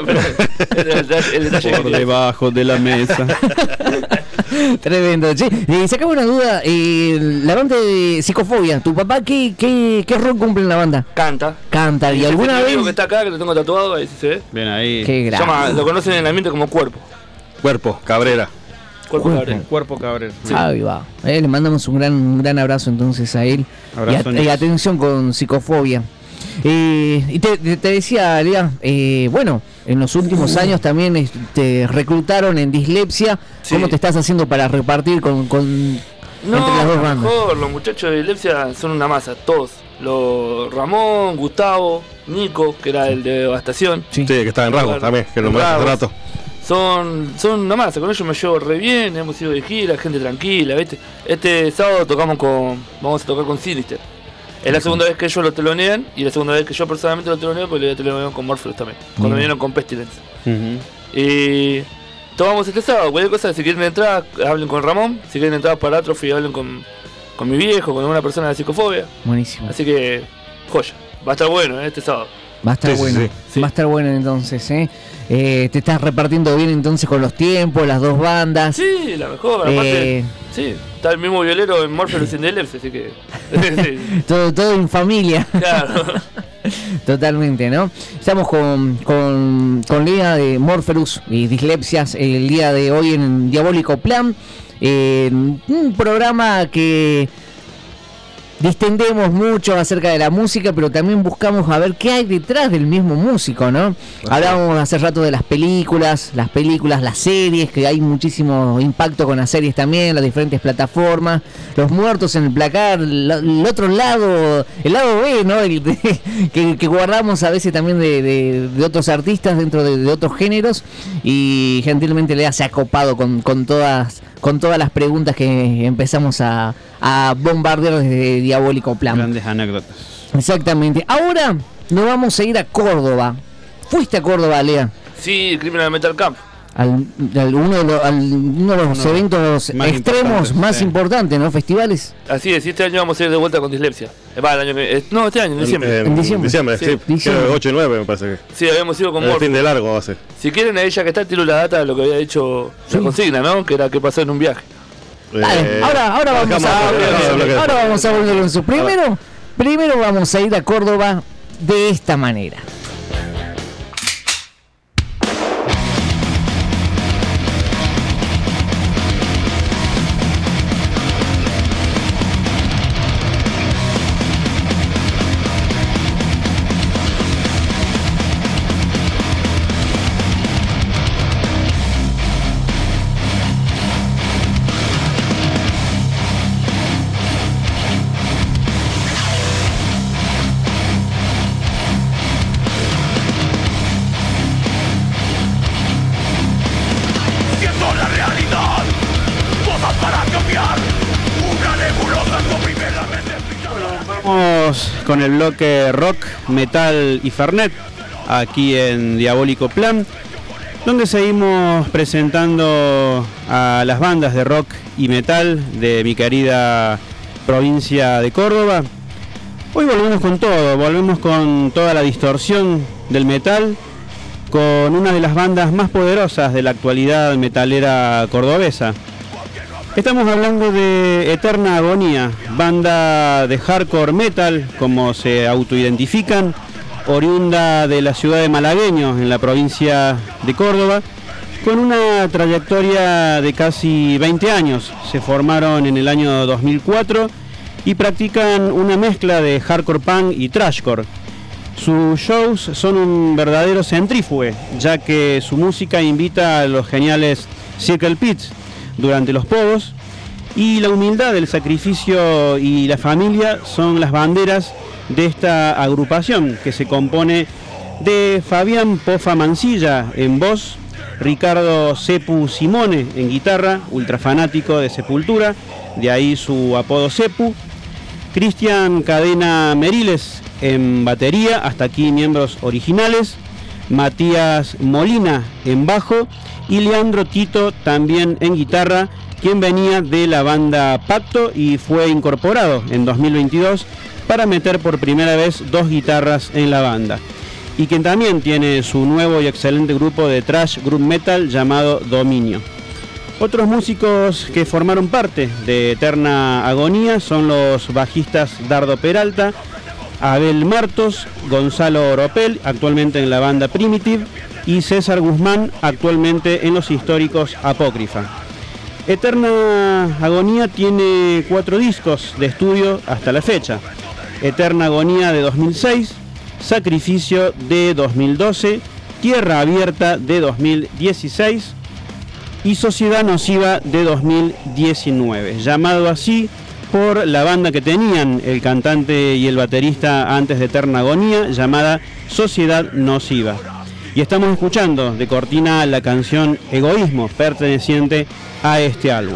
el, el, el detalle Por que debajo de la mesa. Tremendo. Che, eh, sacame una duda, eh, la banda de Psicofobia, ¿tu papá qué, qué, qué rol cumple en la banda? canta. Canta, ¿y Ese alguna amigo vez? que está acá, que lo tengo tatuado, ahí sí se ve. Bien ahí. Qué Se grande. llama, lo conocen en el ambiente como cuerpo. Cuerpo, Cabrera. Cuerpo Cuerpo. cabrero. Cuerpo cabrero. Ahí va. Eh, le mandamos un gran, un gran abrazo entonces a él. Abrazo, y, a- Nix. y atención con Psicofobia. Eh, y te, te- te decía, Lea, eh, bueno, en los últimos años también eh, te reclutaron en Dislexia. Sí. ¿Cómo te estás haciendo para repartir con, con No, entre las dos bandas? mejor, los muchachos de Epilepsia son una masa, todos. Los Ramón, Gustavo, Nico, que era el de Devastación. Sí. Sí, que está en rasgos también, que lo nombraste hace Rasgos. rato. Son, son una masa, con ellos me llevo re bien, hemos ido de gira, gente tranquila, ¿viste? Este sábado tocamos con, vamos a tocar con Sinister. Es la segunda vez que ellos lo telonean y la segunda vez que yo personalmente lo teloneo, porque lo telonearon con Morpheus también, cuando Bien. vinieron con Pestilence. Ujú. Y tomamos este sábado, cualquier cosa, si quieren entrar, hablen con Ramón, si quieren entrar para Atrophy, hablen con, con mi viejo, con una persona de Psicofobia. Buenísimo. Así que, joya, va a estar bueno, ¿eh? Este sábado. Va a estar Sí, sí, bueno. sí. Sí. Va a estar bueno entonces, ¿eh? Eh, te estás repartiendo bien entonces con los tiempos, las dos bandas. Sí, la mejor, aparte, Eh, sí, está el mismo violero en Morpheus sin Delepsia, así que... sí, todo, todo en familia. claro. Totalmente, ¿no? Estamos con, con, con Lea de Morpheus y Dislepsias el día de hoy en Diabólico Plan. Eh, un programa que distendemos mucho acerca de la música, pero también buscamos a ver qué hay detrás del mismo músico, ¿no? Hablábamos hace rato de las películas, las películas, las series, que hay muchísimo impacto con las series también, las diferentes plataformas, los muertos en el placar, la- el otro lado, el lado B, ¿no? El de- que, que guardamos a veces también de, de- de otros artistas dentro de, de otros géneros, y gentilmente Lea se ha copado con, con todas con todas las preguntas que empezamos a, a bombardear desde Diabólico Plan. Grandes anécdotas. Exactamente. Ahora nos vamos a ir a Córdoba. ¿Fuiste a Córdoba, Lea? Sí, Criminal Metal Camp. Al, al- uno, de los, al- uno de los Uno eventos más extremos importantes, más sí. importantes, ¿no? Festivales. Así es, y este año vamos a ir de vuelta con Dislexia. Eh, va, el año que- eh, no, este año, en diciembre. En, En diciembre. diciembre, Sí, sí. diciembre. Creo que ocho y nueve me parece que. Sí, habíamos ido con El fin Morpheus. de largo va a ser. Si quieren, a ella que está, tiro la data de lo que había dicho Sí. la consigna, ¿no? Que era que pasó en un viaje. Dale, Eh, ahora, ahora vamos dejamos- a dejamos el bloque. ahora vamos a volver con su primero. Primero vamos a ir a Córdoba de esta manera. Siento la realidad, cosas para cambiar. Una nebulosa con primeramente pillada. Vamos con el bloque rock, metal y fernet, aquí en Diabólico Plan, donde seguimos presentando a las bandas de rock y metal de mi querida provincia de Córdoba. Hoy volvemos con todo, volvemos con toda la distorsión del metal, con una de las bandas más poderosas de la actualidad metalera cordobesa. Estamos hablando de Eterna Agonía, banda de hardcore metal, como se autoidentifican, oriunda de la ciudad de Malagueño, en la provincia de Córdoba, con una trayectoria de casi veinte años. Se formaron en el año dos mil cuatro y practican una mezcla de hardcore punk y thrashcore. Sus shows son un verdadero centrífuge, ya que su música invita a los geniales Circle Pits durante los pogos, y la humildad, el sacrificio y la familia son las banderas de esta agrupación, que se compone de Fabián Pofa Mancilla en voz, Ricardo Sepu Simone en guitarra, ultra fanático de Sepultura, de ahí su apodo Sepu, Cristian Cadena Meriles en batería, hasta aquí miembros originales, Matías Molina en bajo y Leandro Tito también en guitarra, quien venía de la banda Pacto y fue incorporado en dos mil veintidós para meter por primera vez dos guitarras en la banda, y quien también tiene su nuevo y excelente grupo de thrash group metal llamado Dominio. Otros músicos que formaron parte de Eterna Agonía son los bajistas Dardo Peralta, Abel Martos, Gonzalo Oropel, actualmente en la banda Primitive, y César Guzmán, actualmente en los históricos Apócrifa. Eterna Agonía tiene cuatro discos de estudio hasta la fecha: Eterna Agonía de dos mil seis, Sacrificio de dos mil doce, Tierra Abierta de dos mil dieciséis y Sociedad Nociva de dos mil diecinueve, llamado así por la banda que tenían el cantante y el baterista antes de Eterna Agonía, llamada Sociedad Nociva. Y estamos escuchando de cortina la canción Egoísmo, perteneciente a este álbum.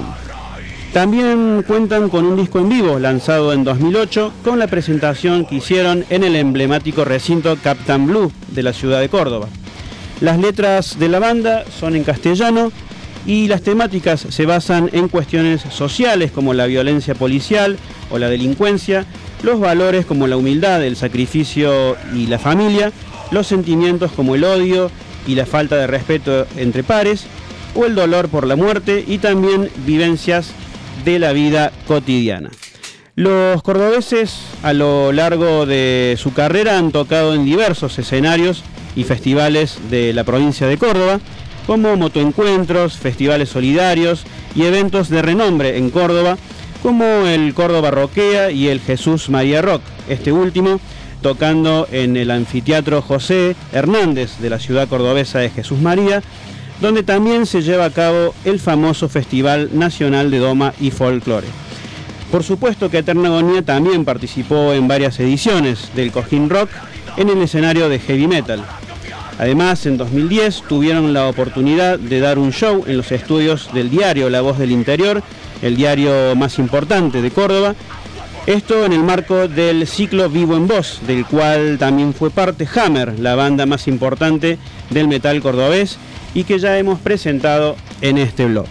También cuentan con un disco en vivo lanzado en dos mil ocho, con la presentación que hicieron en el emblemático recinto Captain Blue de la ciudad de Córdoba. Las letras de la banda son en castellano y las temáticas se basan en cuestiones sociales como la violencia policial o la delincuencia, los valores como la humildad, el sacrificio y la familia, los sentimientos como el odio y la falta de respeto entre pares, o el dolor por la muerte, y también vivencias de la vida cotidiana. Los cordobeses a lo largo de su carrera han tocado en diversos escenarios y festivales de la provincia de Córdoba, como motoencuentros, festivales solidarios y eventos de renombre en Córdoba, como el Córdoba Rockea y el Jesús María Rock, este último tocando en el anfiteatro José Hernández de la ciudad cordobesa de Jesús María, donde también se lleva a cabo el famoso Festival Nacional de Doma y Folclore. Por supuesto que Eterna Agonía también participó en varias ediciones del Cojín Rock en el escenario de heavy metal. Además, en dos mil diez tuvieron la oportunidad de dar un show en los estudios del diario La Voz del Interior, el diario más importante de Córdoba. Esto en el marco del ciclo Vivo en Voz, del cual también fue parte Hammer, la banda más importante del metal cordobés y que ya hemos presentado en este blog.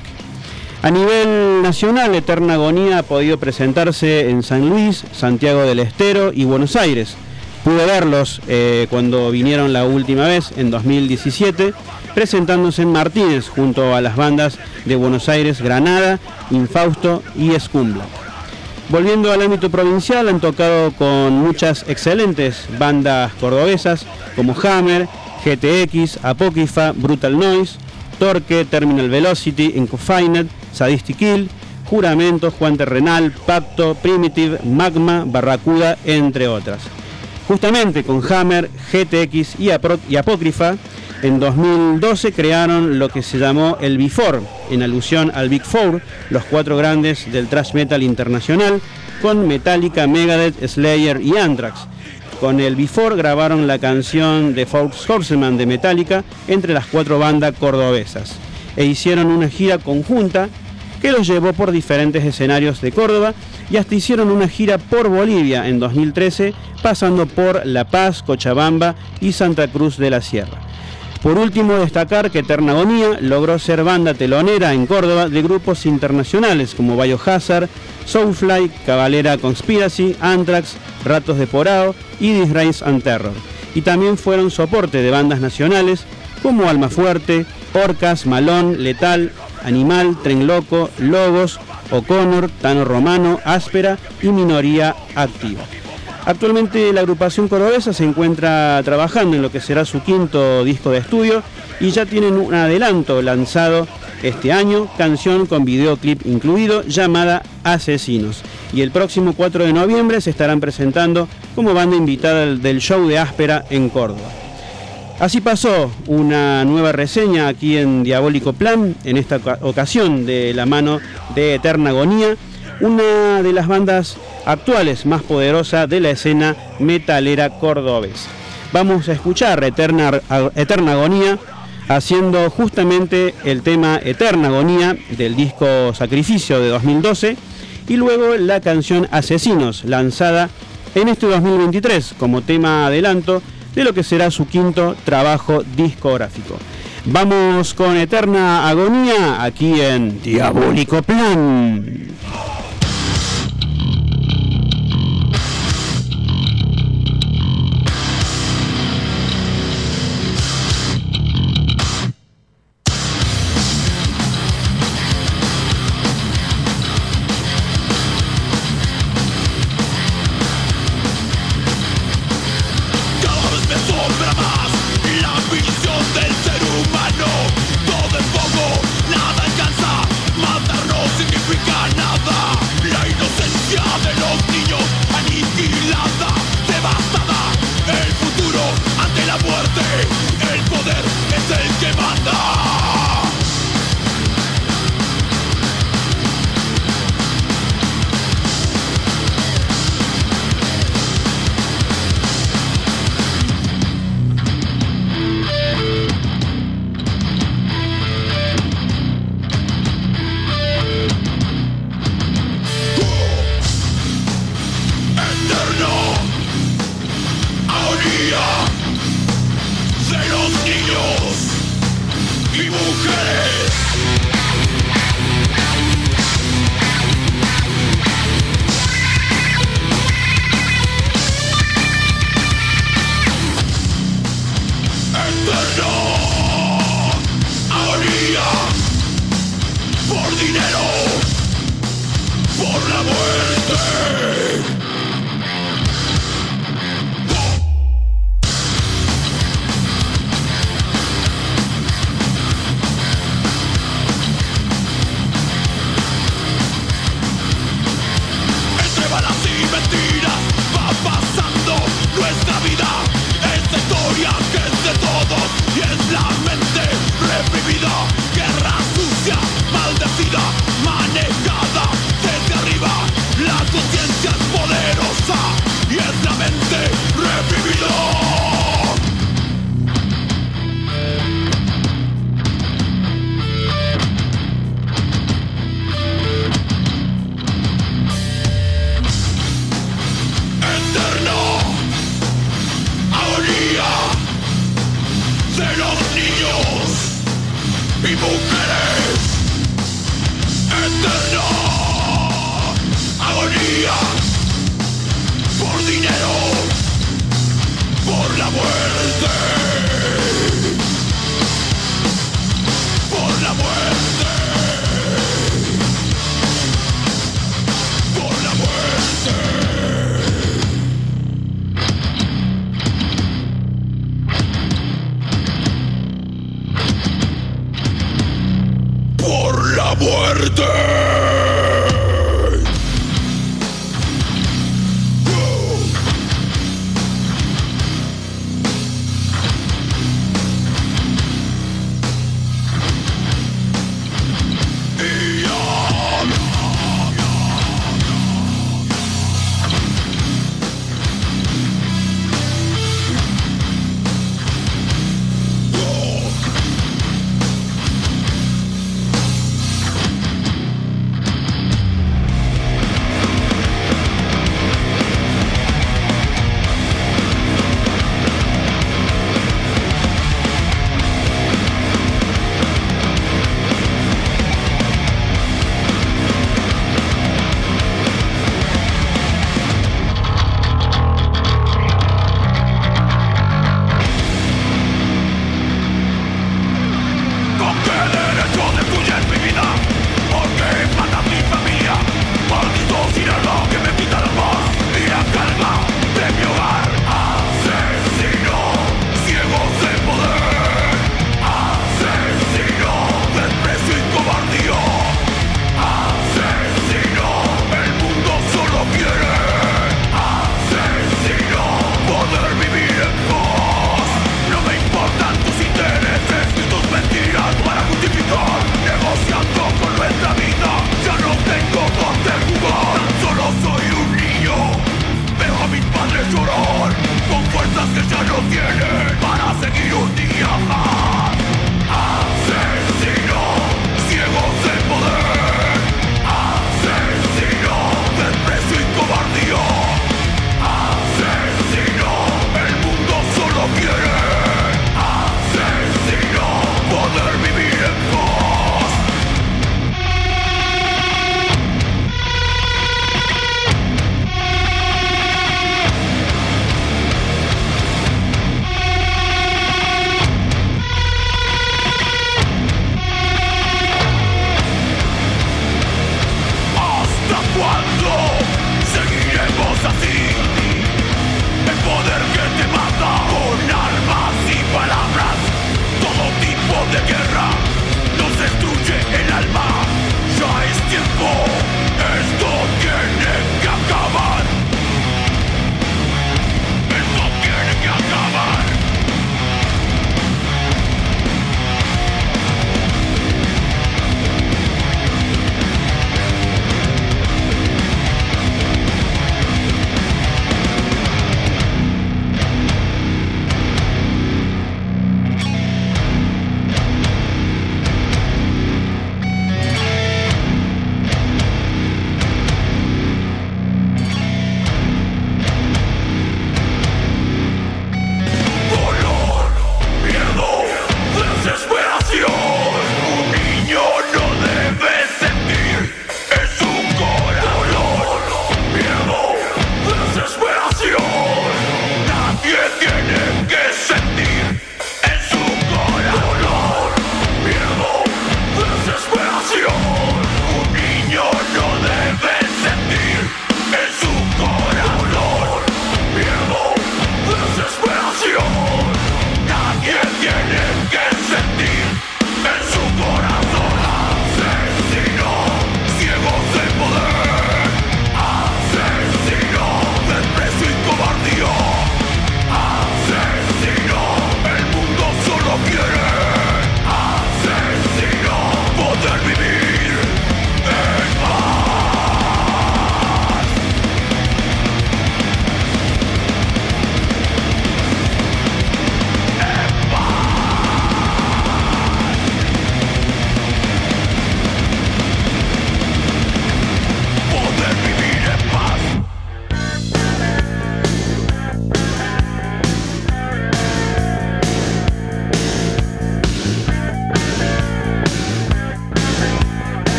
A nivel nacional, Eterna Agonía ha podido presentarse en San Luis, Santiago del Estero y Buenos Aires. Pude verlos eh, cuando vinieron la última vez, en dos mil diecisiete, presentándose en Martínez junto a las bandas de Buenos Aires, Granada, Infausto y Scumbla. Volviendo al ámbito provincial, han tocado con muchas excelentes bandas cordobesas como Hammer, G T X, Apócrifa, Brutal Noise, Torque, Terminal Velocity, Inconfined, Sadistic Kill, Juramento, Juan Terrenal, Pacto, Primitive, Magma, Barracuda, entre otras. Justamente con Hammer, G T X y, Apro y Apócrifa, en dos mil doce crearon lo que se llamó el Before, en alusión al Big Four, los cuatro grandes del thrash metal internacional, con Metallica, Megadeth, Slayer y Anthrax. Con el Before grabaron la canción The Four Horsemen de Metallica entre las cuatro bandas cordobesas e hicieron una gira conjunta que los llevó por diferentes escenarios de Córdoba y hasta hicieron una gira por Bolivia en dos mil trece, pasando por La Paz, Cochabamba y Santa Cruz de la Sierra. Por último, destacar que Eterna Agonía logró ser banda telonera en Córdoba de grupos internacionales como Biohazard, Soulfly, Cavalera Conspiracy, Anthrax, Ratos de Porao y Disgrace and Terror. Y también fueron soporte de bandas nacionales como Almafuerte, Orcas, Malón, Letal, Animal, Tren Loco, Logos, O'Connor, Tano Romano, Áspera y Minoría Activa. Actualmente la agrupación cordobesa se encuentra trabajando en lo que será su quinto disco de estudio y ya tienen un adelanto lanzado este año, canción con videoclip incluido llamada Asesinos. y el próximo cuatro de noviembre se estarán presentando como banda invitada del, del show de Áspera en Córdoba. Así pasó una nueva reseña aquí en Diabólico Plan, en esta ocasión de la mano de Eterna Agonía, una de las bandas actuales más poderosas de la escena metalera cordobesa. Vamos a escuchar Eterna, Eterna Agonía haciendo justamente el tema Eterna Agonía del disco Sacrificio de dos mil doce y luego la canción Asesinos, lanzada en este dos mil veintitrés como tema adelanto de lo que será su quinto trabajo discográfico. Vamos con Eterna Agonía aquí en Diabólico Plan.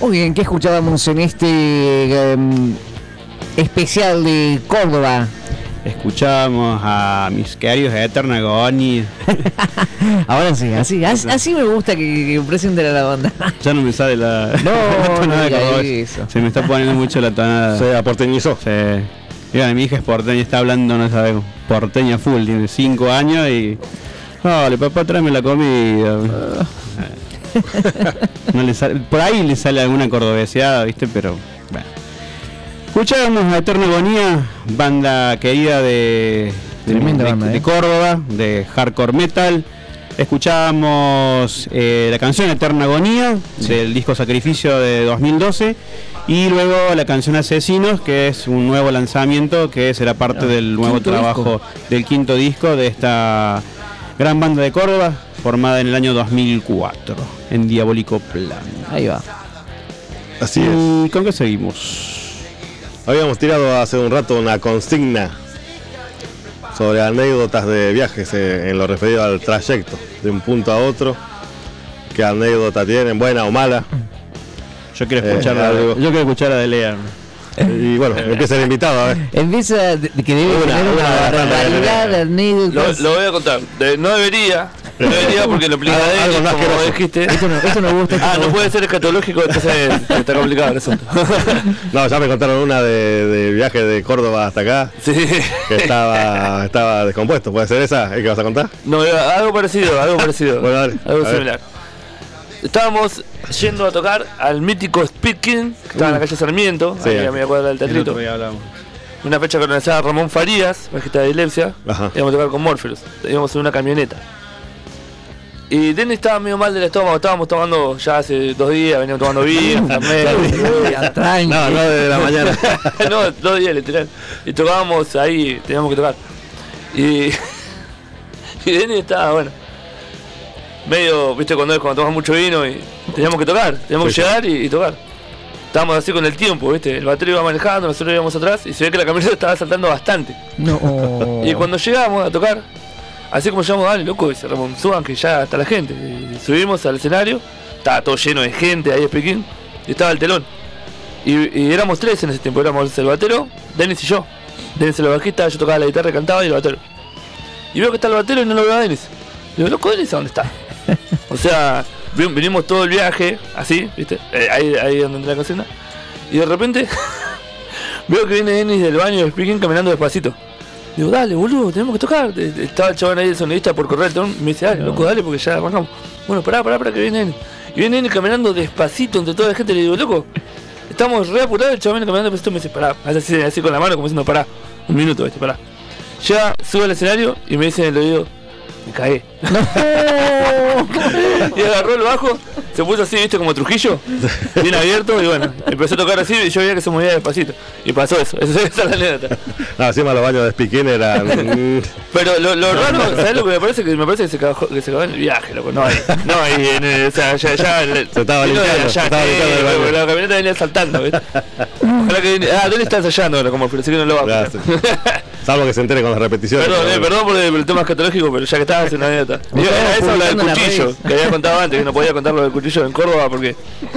Muy bien, ¿qué escuchábamos en este um, especial de Córdoba? Escuchábamos a mis queridos Eterna Agonía. Ahora sí, así, así, así me gusta que, que presenten a la banda. Ya no me sale la, No, la tonada no de diga Córdoba. eso. Se me está poniendo mucho la tonada. Se aporteñizó. Sí. Mira, mi hija es porteña, está hablando, no sabe, porteña full, tiene cinco años y... Dale, papá, tráeme la comida. No le sale, por ahí le sale alguna cordobeseada, ¿viste? Pero, bueno. Escuchábamos a Eterna Agonía, banda querida de, de, Tremenda de, banda, de ¿eh? Córdoba, de hardcore metal. Escuchábamos eh, la canción Eterna Agonía, sí, del disco Sacrificio de dos mil doce. Y luego la canción Asesinos, que es un nuevo lanzamiento, que será parte ah, del nuevo trabajo disco. del quinto disco de esta gran banda de Córdoba, formada en el año dos mil cuatro, en Diabólico Plan. Ahí va. Así ¿Y es. con qué seguimos? Habíamos tirado hace un rato una consigna sobre anécdotas de viajes eh, en lo referido al trayecto de un punto a otro. ¿Qué anécdota tienen, buena o mala? Yo quiero escuchar Eh, la, algo. yo quiero escuchar la de Lea. Y bueno, empieza el invitado, a ver. Empieza de, de que debe Una, tener una, una una, barbaridad de Lo, anécdotas. lo voy a contar. De- no debería. No debería porque lo explica Algo- de algo él, más como asqueroso. dijiste. Esto no, esto no gusta. esto Ah, no gusta. puede ser escatológico, entonces está complicado el asunto. No, ya me contaron una de, de viaje de Córdoba hasta acá, Sí. que estaba, estaba descompuesto. ¿Puede ser esa? ¿Es que vas a contar? No, algo parecido, algo parecido. Bueno, dale, algo a ver. similar. Estábamos yendo a tocar al mítico Speed King, que estaba en la calle Sarmiento, Sí. ahí a media cuadra del El teatrito. otro día hablamos. Una fecha que organizaba Ramón Farías, bajista de Dilepsia. Ajá. Íbamos a tocar con Morpheus, íbamos en una camioneta. Y Denny estaba medio mal del estómago, estábamos tomando ya hace dos días, veníamos tomando vino, Ya, tranqui. No, no de la mañana. no, dos días literal. Y tocábamos ahí, teníamos que tocar. Y, y Denny estaba, bueno, medio, viste, cuando es cuando tomas mucho vino y teníamos que tocar, teníamos Sí, que llegar y, y tocar. Estábamos así con el tiempo, viste, el batero iba manejando, nosotros íbamos atrás y se ve que la camioneta estaba saltando bastante. No. Y cuando llegamos a tocar, así como llegamos, dale, loco, dice Ramón, suban que ya está la gente. Y subimos al escenario, estaba todo lleno de gente ahí en Pekín, y estaba el telón. Y, y éramos tres en ese tiempo, éramos el batero, Dennis y yo. Dennis el bajista, yo tocaba la guitarra, cantaba y el batero. Y veo que está el batero y no lo veo a Dennis. Digo, loco, Dennis, ¿a dónde está? O sea, vin- vinimos todo el viaje, así, ¿viste? Eh, ahí, ahí donde entra la cocina. Y de repente, veo que viene Dennis del baño del Pekín caminando despacito. Digo, dale, boludo, tenemos que tocar. Eh, Estaba el chabón ahí, el sonidista, por correr el telón. Me dice, dale, loco, dale, porque ya arrancamos. Bueno, pará, pará, pará, que viene Dennis. Y viene Dennis caminando despacito entre toda la gente. Le digo, loco, estamos re apurados. El chabón viene caminando despacito. Me dice, pará, hace así, así con la mano, como diciendo, pará, un minuto, ¿viste? Pará. Ya sube al escenario y me dice en el oído, me caí. Y agarró el bajo, se puso así, viste, como Trujillo, bien abierto, y bueno, empezó a tocar así y yo veía que se movía despacito. Y pasó eso, esa es la anécdota. No, encima los baños de Spiquín eran. mm, Pero lo, lo raro, ¿sabes lo que me parece? Que me parece que se cagó, que se cagó en el viaje, loco. No, ahí, no, ahí en el, o sea, ya, ya el- Se estaba vino de limpiando, se allá, estaba sí, limpiando el baño. porque la camioneta venía saltando, ¿viste? Ojalá que viene- ah, ¿dónde está ensayando ahora? Como, pero sé que no lo va a Gracias. escuchar. Salvo que se entere con las repeticiones. Perdón, pero eh, bueno. perdón por el, por el tema escatológico, pero ya que estabas en la anécdota. Me Digo, estaba era eso, la del publicando en las cuchillo, redes. que había contado antes, que no podía contar lo del cuchillo en Córdoba porque...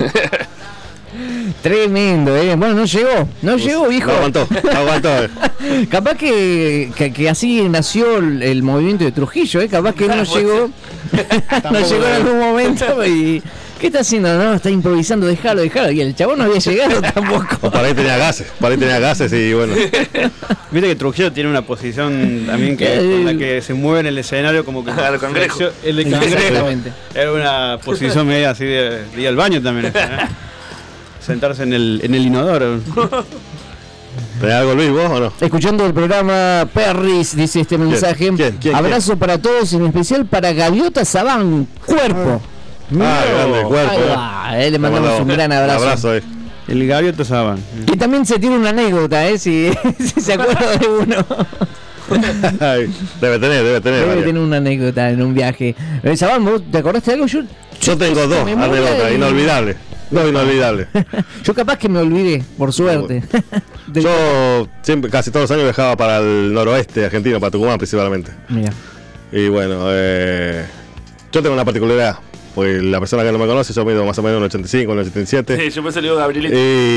Tremendo, eh. Bueno, no llegó, no llegó, viejo. No aguantó, no aguantó. eh. Capaz que, que, que así nació el, el movimiento de Trujillo, eh. Capaz que él no llegó, no llegó en algún momento y ¿qué está haciendo? No, está improvisando, déjalo, déjalo. Y el chabón no había llegado tampoco. Por ahí tenía gases, por ahí tenía gases y bueno. Viste que Trujillo tiene una posición también que con la que se mueve en el escenario como que Al cangrejo. el de cangrejo. Exactamente. Era una posición media así de, de ir al baño también. ¿eh? Sentarse en el, en el inodoro. ¿Tenés algo, Luis, vos o no? Escuchando el programa Perris, dice este mensaje. ¿Quién? ¿Quién? Abrazo para todos, en especial para Gaviota Sabán, cuerpo. Ah, grande el cuerpo. Ahí va, eh, le mandamos un gran Un abrazo. abrazo, eh. El gaviota Saban. Y también se tiene una anécdota, eh, si, si se acuerda de uno. Ay, debe tener, debe tener. Debe varias. tener una anécdota en un viaje. Eh, Sabán, ¿vos te acordaste de algo? Yo, Yo tengo dos me muero anécdotas de- inolvidables. Dos inolvidables. Yo capaz que me olvidé, por suerte. Del- Yo siempre, casi todos los años viajaba para el noroeste argentino, para Tucumán principalmente. Mira. Y bueno, eh, yo tengo una particularidad. Pues la persona que no me conoce, yo mido más o menos un ochenta y cinco, un ochenta y siete. Sí, yo pensé que le digo Gabrielito.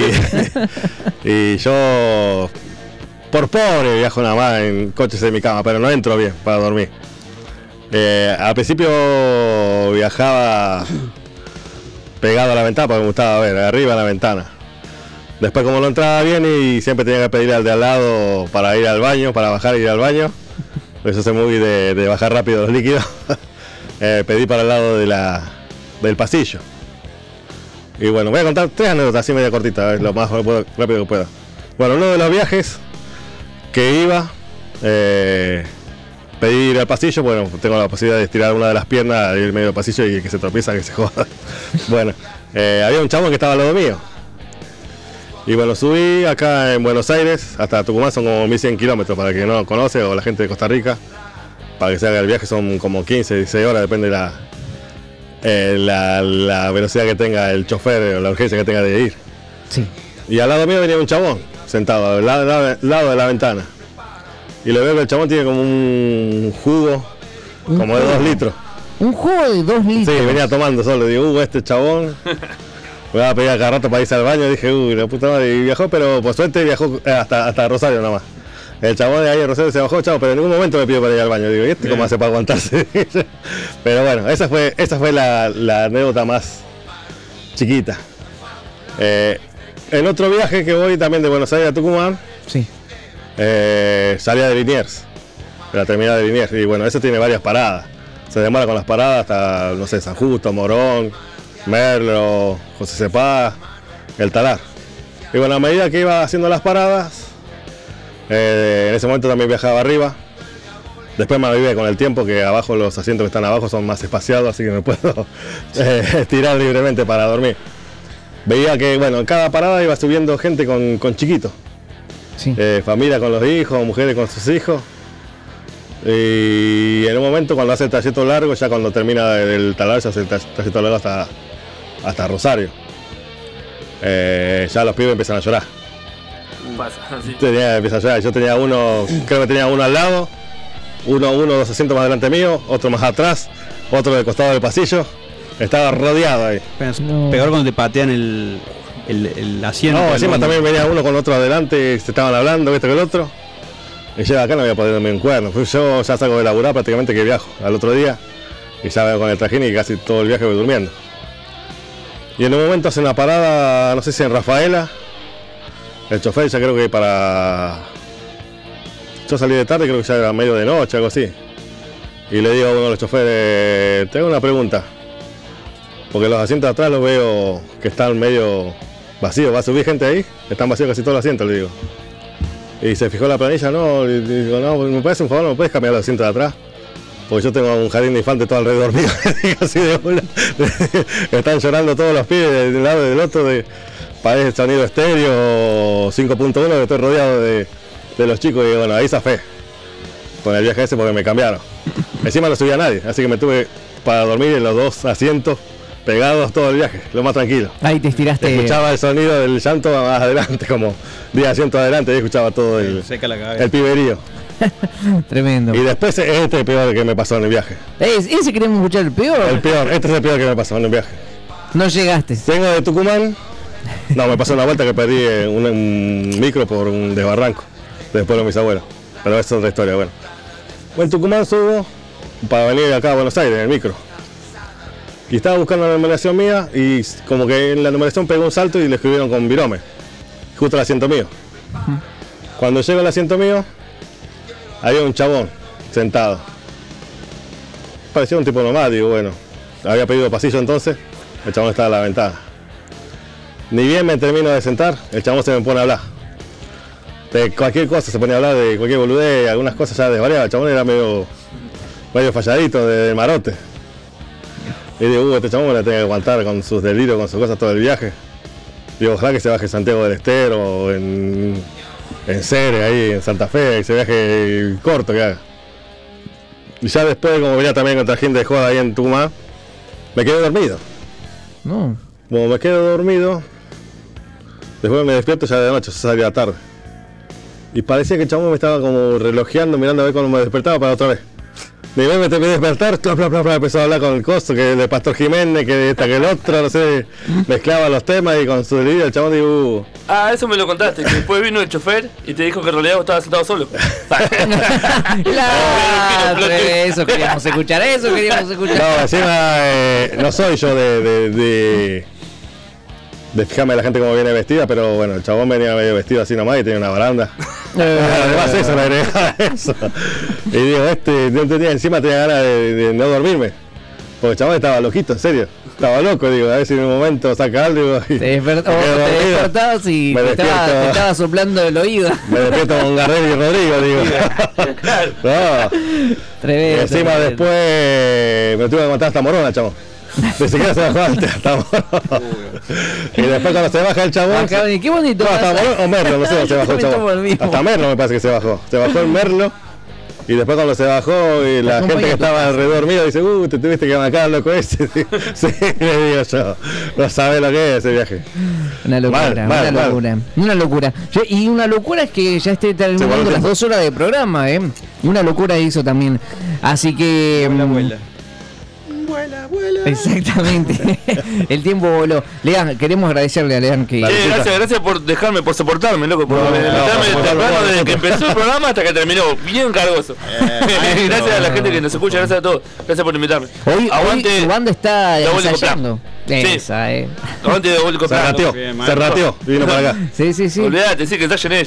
Y, y yo, por pobre, viajo nada más en coches de mi cama, pero no entro bien para dormir. Eh, al principio viajaba pegado a la ventana porque me gustaba ver, arriba de la ventana. Después como no entraba bien y siempre tenía que pedirle al de al lado para ir al baño, para bajar y ir al baño. Eso se muy de, de bajar rápido los líquidos. eh, pedí para el lado de la, del pasillo. Y bueno, voy a contar tres anécdotas así media cortitas, lo más rápido que pueda. Bueno, uno de los viajes que iba, eh, pedí ir al pasillo, bueno, tengo la posibilidad de estirar una de las piernas, ir medio del pasillo y que se tropieza, que se joda. Bueno, eh, había un chabón que estaba al lado mío. Y bueno, subí acá en Buenos Aires, hasta Tucumán son como mil cien kilómetros, para el que no lo conoce, o la gente de Costa Rica, para que se haga el viaje son como quince, dieciséis horas, depende de la, eh, la, la velocidad que tenga el chofer o la urgencia que tenga de ir. Sí. Y al lado mío venía un chabón, sentado al lado, al lado, al lado de la ventana. Y le veo que el chabón tiene como un jugo, Un como de jugo. dos litros. Un jugo de dos litros. Sí, venía tomando solo, digo, uh, este chabón... Me iba a pedir a cada rato para irse al baño, dije, uy, la puta madre, y viajó, pero por suerte viajó hasta, hasta Rosario nada más. El chabón de ahí de Rosario se bajó, chavo, pero en ningún momento me pidió para ir al baño. Digo, ¿y este cómo hace para aguantarse? Pero bueno, esa fue, esa fue la, la anécdota más chiquita. Eh, en otro viaje que voy también de Buenos Aires a Tucumán, Sí. eh, salía de Liniers, de la terminal de Liniers, y bueno, eso tiene varias paradas. Se demora con las paradas hasta, no sé, San Justo, Morón, Merlo, José Cepá, El Talar. Y bueno, a medida que iba haciendo las paradas, eh, en ese momento también viajaba arriba. Después me avivé con el tiempo que abajo los asientos que están abajo son más espaciados, así que me puedo eh, estirar libremente para dormir. Veía que, bueno, en cada parada iba subiendo gente con, con chiquitos. Sí. Eh, familia con los hijos, mujeres con sus hijos. Y en un momento cuando hace el trayecto largo, ya cuando termina el Talar, ya hace el trayecto largo hasta, hasta Rosario. Eh, ya los pibes empiezan a llorar. Pasa, sí. Tenía, empieza a llorar. Yo tenía uno, creo que tenía uno al lado, uno, uno dos asientos más delante mío, otro más atrás, otro del costado del pasillo. Estaba rodeado ahí. No. Peor cuando te patean el, el, el asiento. No, el encima bondi. también venía uno con otro adelante, se estaban hablando, esto que el otro. Y yo acá no voy a poder dormir un cuerno. Pues yo ya salgo de laburar prácticamente que viajo al otro día. Y ya vengo con el trajín y casi todo el viaje voy durmiendo. Y en un momento hacen una parada, no sé si en Rafaela. El chofer ya creo que para... Yo salí de tarde, creo que ya era medio de noche, algo así. Y le digo a uno de los choferes, te hago una pregunta. Porque los asientos de atrás los veo que están medio vacíos. ¿Va a subir gente ahí? Están vacíos casi todos los asientos, le digo. Y se fijó la planilla, no, y digo, no, me parece un favor, ¿no me puedes cambiar los asientos de atrás? Porque yo tengo un jardín de infantes todo alrededor mío, así de una. Están llorando todos los pibes de un lado y del otro, de, parece sonido estéreo cinco punto uno, que estoy rodeado de, de los chicos, y bueno, ahí zafé con el viaje ese porque me cambiaron. Encima no subía nadie, así que me tuve para dormir en los dos asientos pegados todo el viaje, lo más tranquilo. Ahí te estiraste. Escuchaba el sonido del llanto más adelante, como diez asientos adelante, y escuchaba todo el, Seca la cabeza. el piberío. Tremendo. Y después este es el peor que me pasó en el viaje. Es- ese queremos escuchar el peor. El peor, este es el peor que me pasó en el viaje. No llegaste. Vengo de Tucumán. No, me pasó una vuelta que perdí eh, un, un micro por un desbarranco del pueblo de mis abuelos. Pero eso es otra historia, bueno. En Tucumán subo para venir acá a Buenos Aires en el micro. Y estaba buscando la numeración mía y como que en la numeración pegó un salto y le escribieron con virome. Justo el asiento mío. Cuando llego al asiento mío, había un chabón sentado. Parecía un tipo nomás, digo, bueno. Había pedido pasillo entonces, el chabón estaba en la ventana. Ni bien me termino de sentar, el chabón se me pone a hablar. De cualquier cosa, se pone a hablar de cualquier boludez, algunas cosas ya desvariadas. El chabón era medio, medio falladito de, de marote. Y digo, uh, este chabón me la tiene que aguantar con sus delirios, con sus cosas todo el viaje. Digo, ojalá que se baje en Santiago del Estero, o en, en Ceres, ahí en Santa Fe, ese viaje corto que haga. Y ya después, como venía también con trajín de joda ahí en Tucumán, me quedé dormido. No. Como me quedo dormido, después me despierto ya de noche, se salía tarde. Y parecía que el chabón me estaba como relojeando, mirando a ver cuando me despertaba para otra vez. Ni me te despertar, bla, bla, bla, bla, empezó a hablar con el costo, que de Pastor Jiménez, que de esta, que el otro, no sé, mezclaba los temas y con su delirio el chabón digo, uh. Ah, eso me lo contaste, que después vino el chofer y te dijo que en realidad vos estabas sentado solo. Claro, eso queríamos escuchar, eso queríamos escuchar. No, encima eh, no soy yo de, de, de, de fijarme a la gente cómo viene vestida, pero bueno, el chabón venía medio vestido así nomás y tenía una baranda. Además eso, le agregaba eso. Y digo, este, no tenía, encima tenía ganas de, de no dormirme. Porque el chabón estaba loquito, en serio. Estaba loco, digo, a ver si en un momento saca algo. Y te, despertó, te despertabas y te estaba, te estaba soplando el oído. Me despierto con Gardel y Rodrigo, digo. No. Tremendo. Y encima tremendo. después me tuve que contar hasta Morona, chabón. Ni siquiera se bajó hasta Morona. Y después cuando se baja el chabón. Acá, qué bonito. No, hasta Morona o Merlo, no sé dónde se bajó el chabón. Hasta Merlo me parece que se bajó. Se bajó el Merlo. Y después cuando se bajó y la gente que estaba alrededor mío dice, uh, te tuviste que bancar loco ese. Sí, le digo yo. No sabes lo que es ese viaje. Una locura, mal, una mal, locura. mal. Una locura. Yo, y una locura es que ya esté terminando las dos horas de programa, ¿eh? Una locura eso también. Así que... Vuela, vuela. Vuela, vuela. Exactamente. El tiempo voló. Lean, queremos agradecerle a Lean que... Sí, gracias, gracias por dejarme, por soportarme, loco, por No, no, invitarme no, temprano no, no, desde no. que empezó el programa hasta que terminó, bien cargoso. Eh, Gracias a la gente que nos escucha, gracias a todos, gracias por invitarme. Hoy, Aguante, hoy tu banda está Diabólico ensayando. Sí. Esa, eh. aguante de Diabólico Se Plan. rateó, Bien, se maestro. rateó y vino para acá. Sí, sí, sí. Olvídate, sí, que está lleno ellos.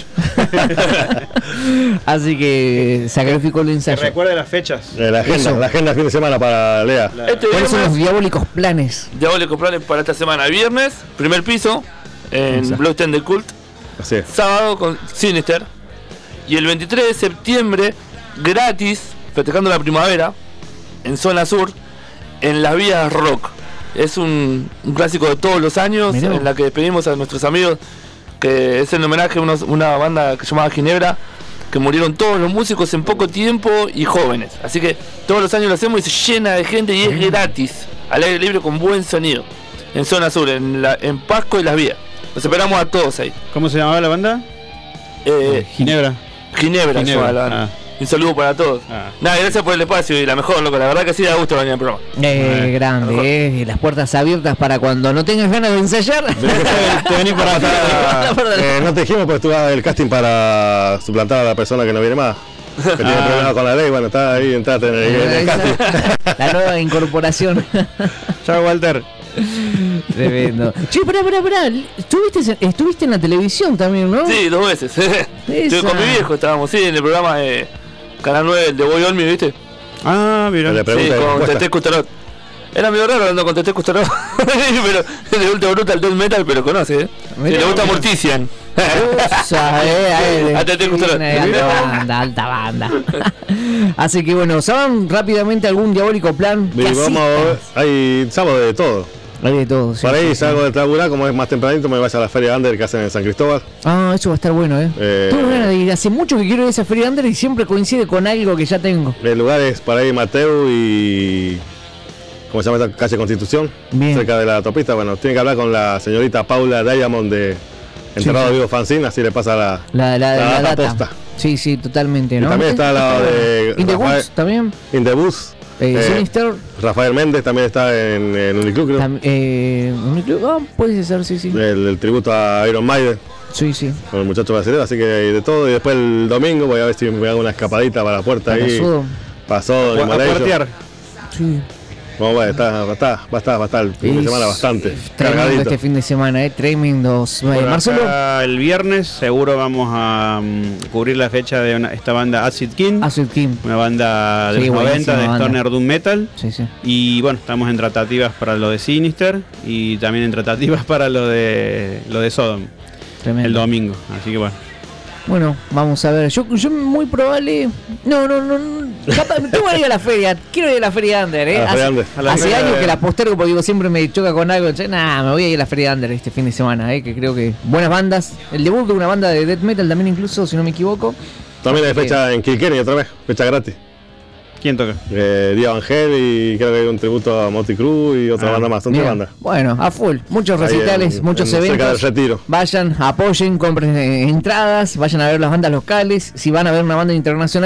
Así que sacrificó el Que ensayo. recuerde las fechas. Eh, La agenda, Eso. la agenda fin de semana para Lea. La- Este ¿Cuáles son los viernes, diabólicos planes? Diabólico Planes para esta semana. Viernes, primer piso, en Bloodstand de Cult. Así es. Sábado con Sinister. Y el veintitrés de septiembre, gratis, festejando la primavera, en Zona Sur, en Las Vías Rock. Es un, un clásico de todos los años, Mirá. en la que despedimos a nuestros amigos, que es en homenaje a unos- una banda que se llamaba Ginebra, que murieron todos los músicos en poco tiempo y jóvenes. Así que todos los años lo hacemos y se llena de gente y es gratis, al aire libre con buen sonido, en Zona Sur, en, la, en Pasco y Las Vías. Los esperamos a todos ahí. ¿Cómo se llamaba la banda? Eh, Ginebra. Ginebra, Ginebra, se llama la banda. ah. Un saludo para todos. Ah. Nada, gracias por el espacio y la mejor, loco. La verdad que sí da gusto venir al programa. Eh, Eh, grande, mejor. eh. Las puertas abiertas para cuando no tengas ganas de ensayar. Te venís para acá. Eh, no te dijimos, pues tú hagas el casting para suplantar a la persona que no viene más. Que tiene Ah. problemas con la ley, bueno, está ahí, entrate en el, en el casting. La nueva incorporación. Chao, Walter. Tremendo. Che, pará, pará, pará. ¿Estuviste, estuviste en la televisión también, ¿no? Sí, dos veces. Estuve con mi viejo, estábamos, sí, en el programa de Canal nueve de Boy Olmi, ¿viste? Ah, mira. Le Sí, pregunta y con respuesta. Tete Custarot. Era medio raro hablando con Tete Custarot. Pero le gusta brutal death metal, pero conoce, ¿eh? Y Mirá, le gusta mira. Mortician. Usa, eh, eh, A Tete Custarot. tiene alta banda, alta banda. Así que bueno, ¿saben rápidamente algún diabólico plan? Y vamos a ver, Casitas. hay sábado de todo. Hay de todo, sí, Para sí, ahí sí. salgo de laburar, como es más tempranito, me vaya a la feria Under que hacen en San Cristóbal. Ah, eso va a estar bueno, eh. Eh, Tengo ganas de ir. Hace mucho que quiero ir a esa feria under y siempre coincide con algo que ya tengo. El lugar es para ir Mateo y. ¿Cómo se llama esta calle Constitución? Bien. Cerca de la autopista. Bueno, tiene que hablar con la señorita Paula Diamond de Enterrado sí. Vivo Fanzine, así le pasa la, La, la, la, la data. posta. Sí, sí, totalmente, Y ¿no? también está al lado de In the Rafael- Woods también. In the Bus. Eh, Eh, Sinister. Rafael Méndez también está en, en Uniclub, creo. tam- eh, Uniclub, ah, puede ser, sí, sí. El, el tributo a Iron Maiden Sí, sí. con el muchacho brasileño, así que hay de todo. Y después el domingo voy a ver si me hago una escapadita para la puerta Para ahí. Sodo. Pasó de A puertear. Sí. Vamos a ver, está, va a estar, va a estar, va a estar el fin de Es semana bastante Tremendo cargadito. este fin de semana, eh. Tremendos. Eh, Por Marcelo. acá, el viernes seguro vamos a mm, cubrir la fecha de una- esta banda Acid King, Acid Kim. una banda de Sí, los noventa buenísima de banda. Stoner Doom Metal. Sí, sí. Y bueno, estamos en tratativas para lo de Sinister y también en tratativas para lo de lo de Sodom Tremendo. el domingo. Así que bueno. Bueno, vamos a ver. Yo, yo muy probable. No, no, no. no. Capaz, tengo que ir a la feria. Quiero ir a la feria Under, ¿eh? A la feria hace Under. A la hace feria años de- que la postergo porque digo, siempre me choca con algo. Che, nah, me voy a ir a la feria Under este fin de semana, ¿eh? Que creo que buenas bandas. El debut de una banda de death metal también, incluso, si no me equivoco. También hay fecha en Kilkenny otra vez, fecha gratis. ¿Quién toca? Eh, Día Evangel y creo que hay un tributo a Motley Crue y otra Ah, banda más, son tres Bien. bandas. Bueno, a full. Muchos Ahí recitales, en- muchos en- cerca eventos. del Retiro. Vayan, apoyen, compren eh, entradas, vayan a ver las bandas locales. Si van a ver una banda internacional,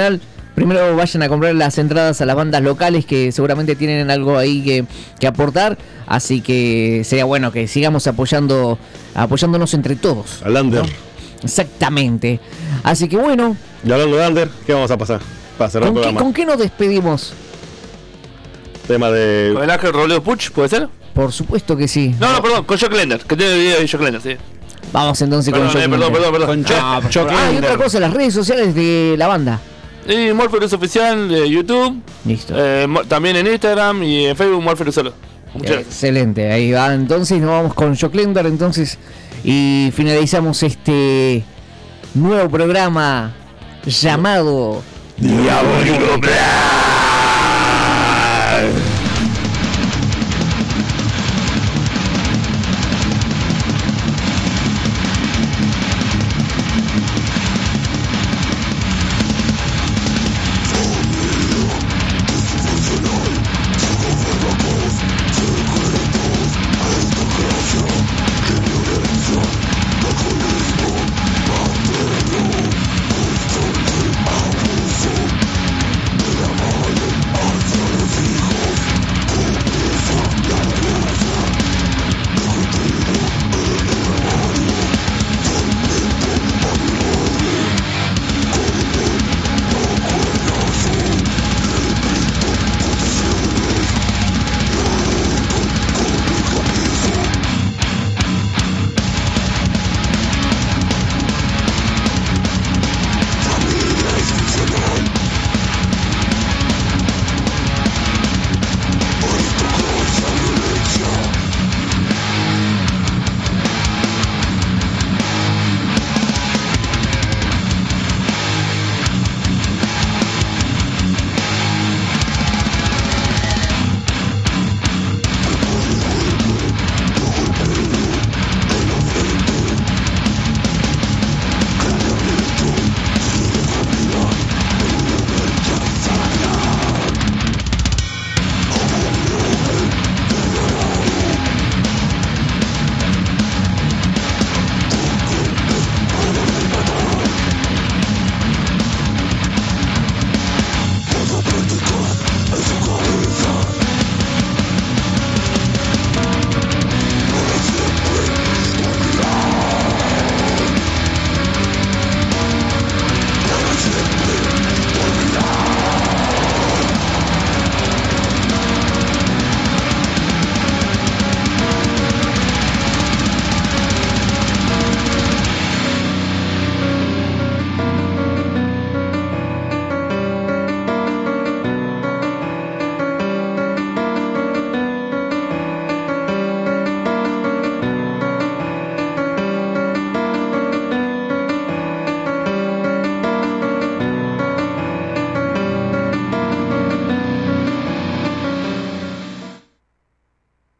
primero vayan a comprar las entradas a las bandas locales que seguramente tienen algo ahí que, que aportar, así que sería bueno que sigamos apoyando apoyándonos entre todos. Al Under. ¿no? Exactamente. Así que bueno. Y hablando de Under, ¿qué vamos a pasar? Para cerrar el ¿Con qué, programa. ¿Con qué nos despedimos? Tema de. ¿Con el Ángel Robledo Puch, puede ser? Por supuesto que sí. No, no, perdón, con Jock Lender, que tiene el video de Jock Lender, sí. Vamos entonces Perdón, con eh, Jock perdón, Lender. perdón, perdón. Con Ah, Chuck, Chuck ah, y Lender. otra cosa, las redes sociales de la banda. Y Morpheus Oficial de YouTube, Listo. eh, mo- también en Instagram y en Facebook Morpheus Solo. Muchas gracias. Excelente, ahí va. Entonces nos vamos con Jock Lender entonces y finalizamos este nuevo programa llamado Diabólico Plan.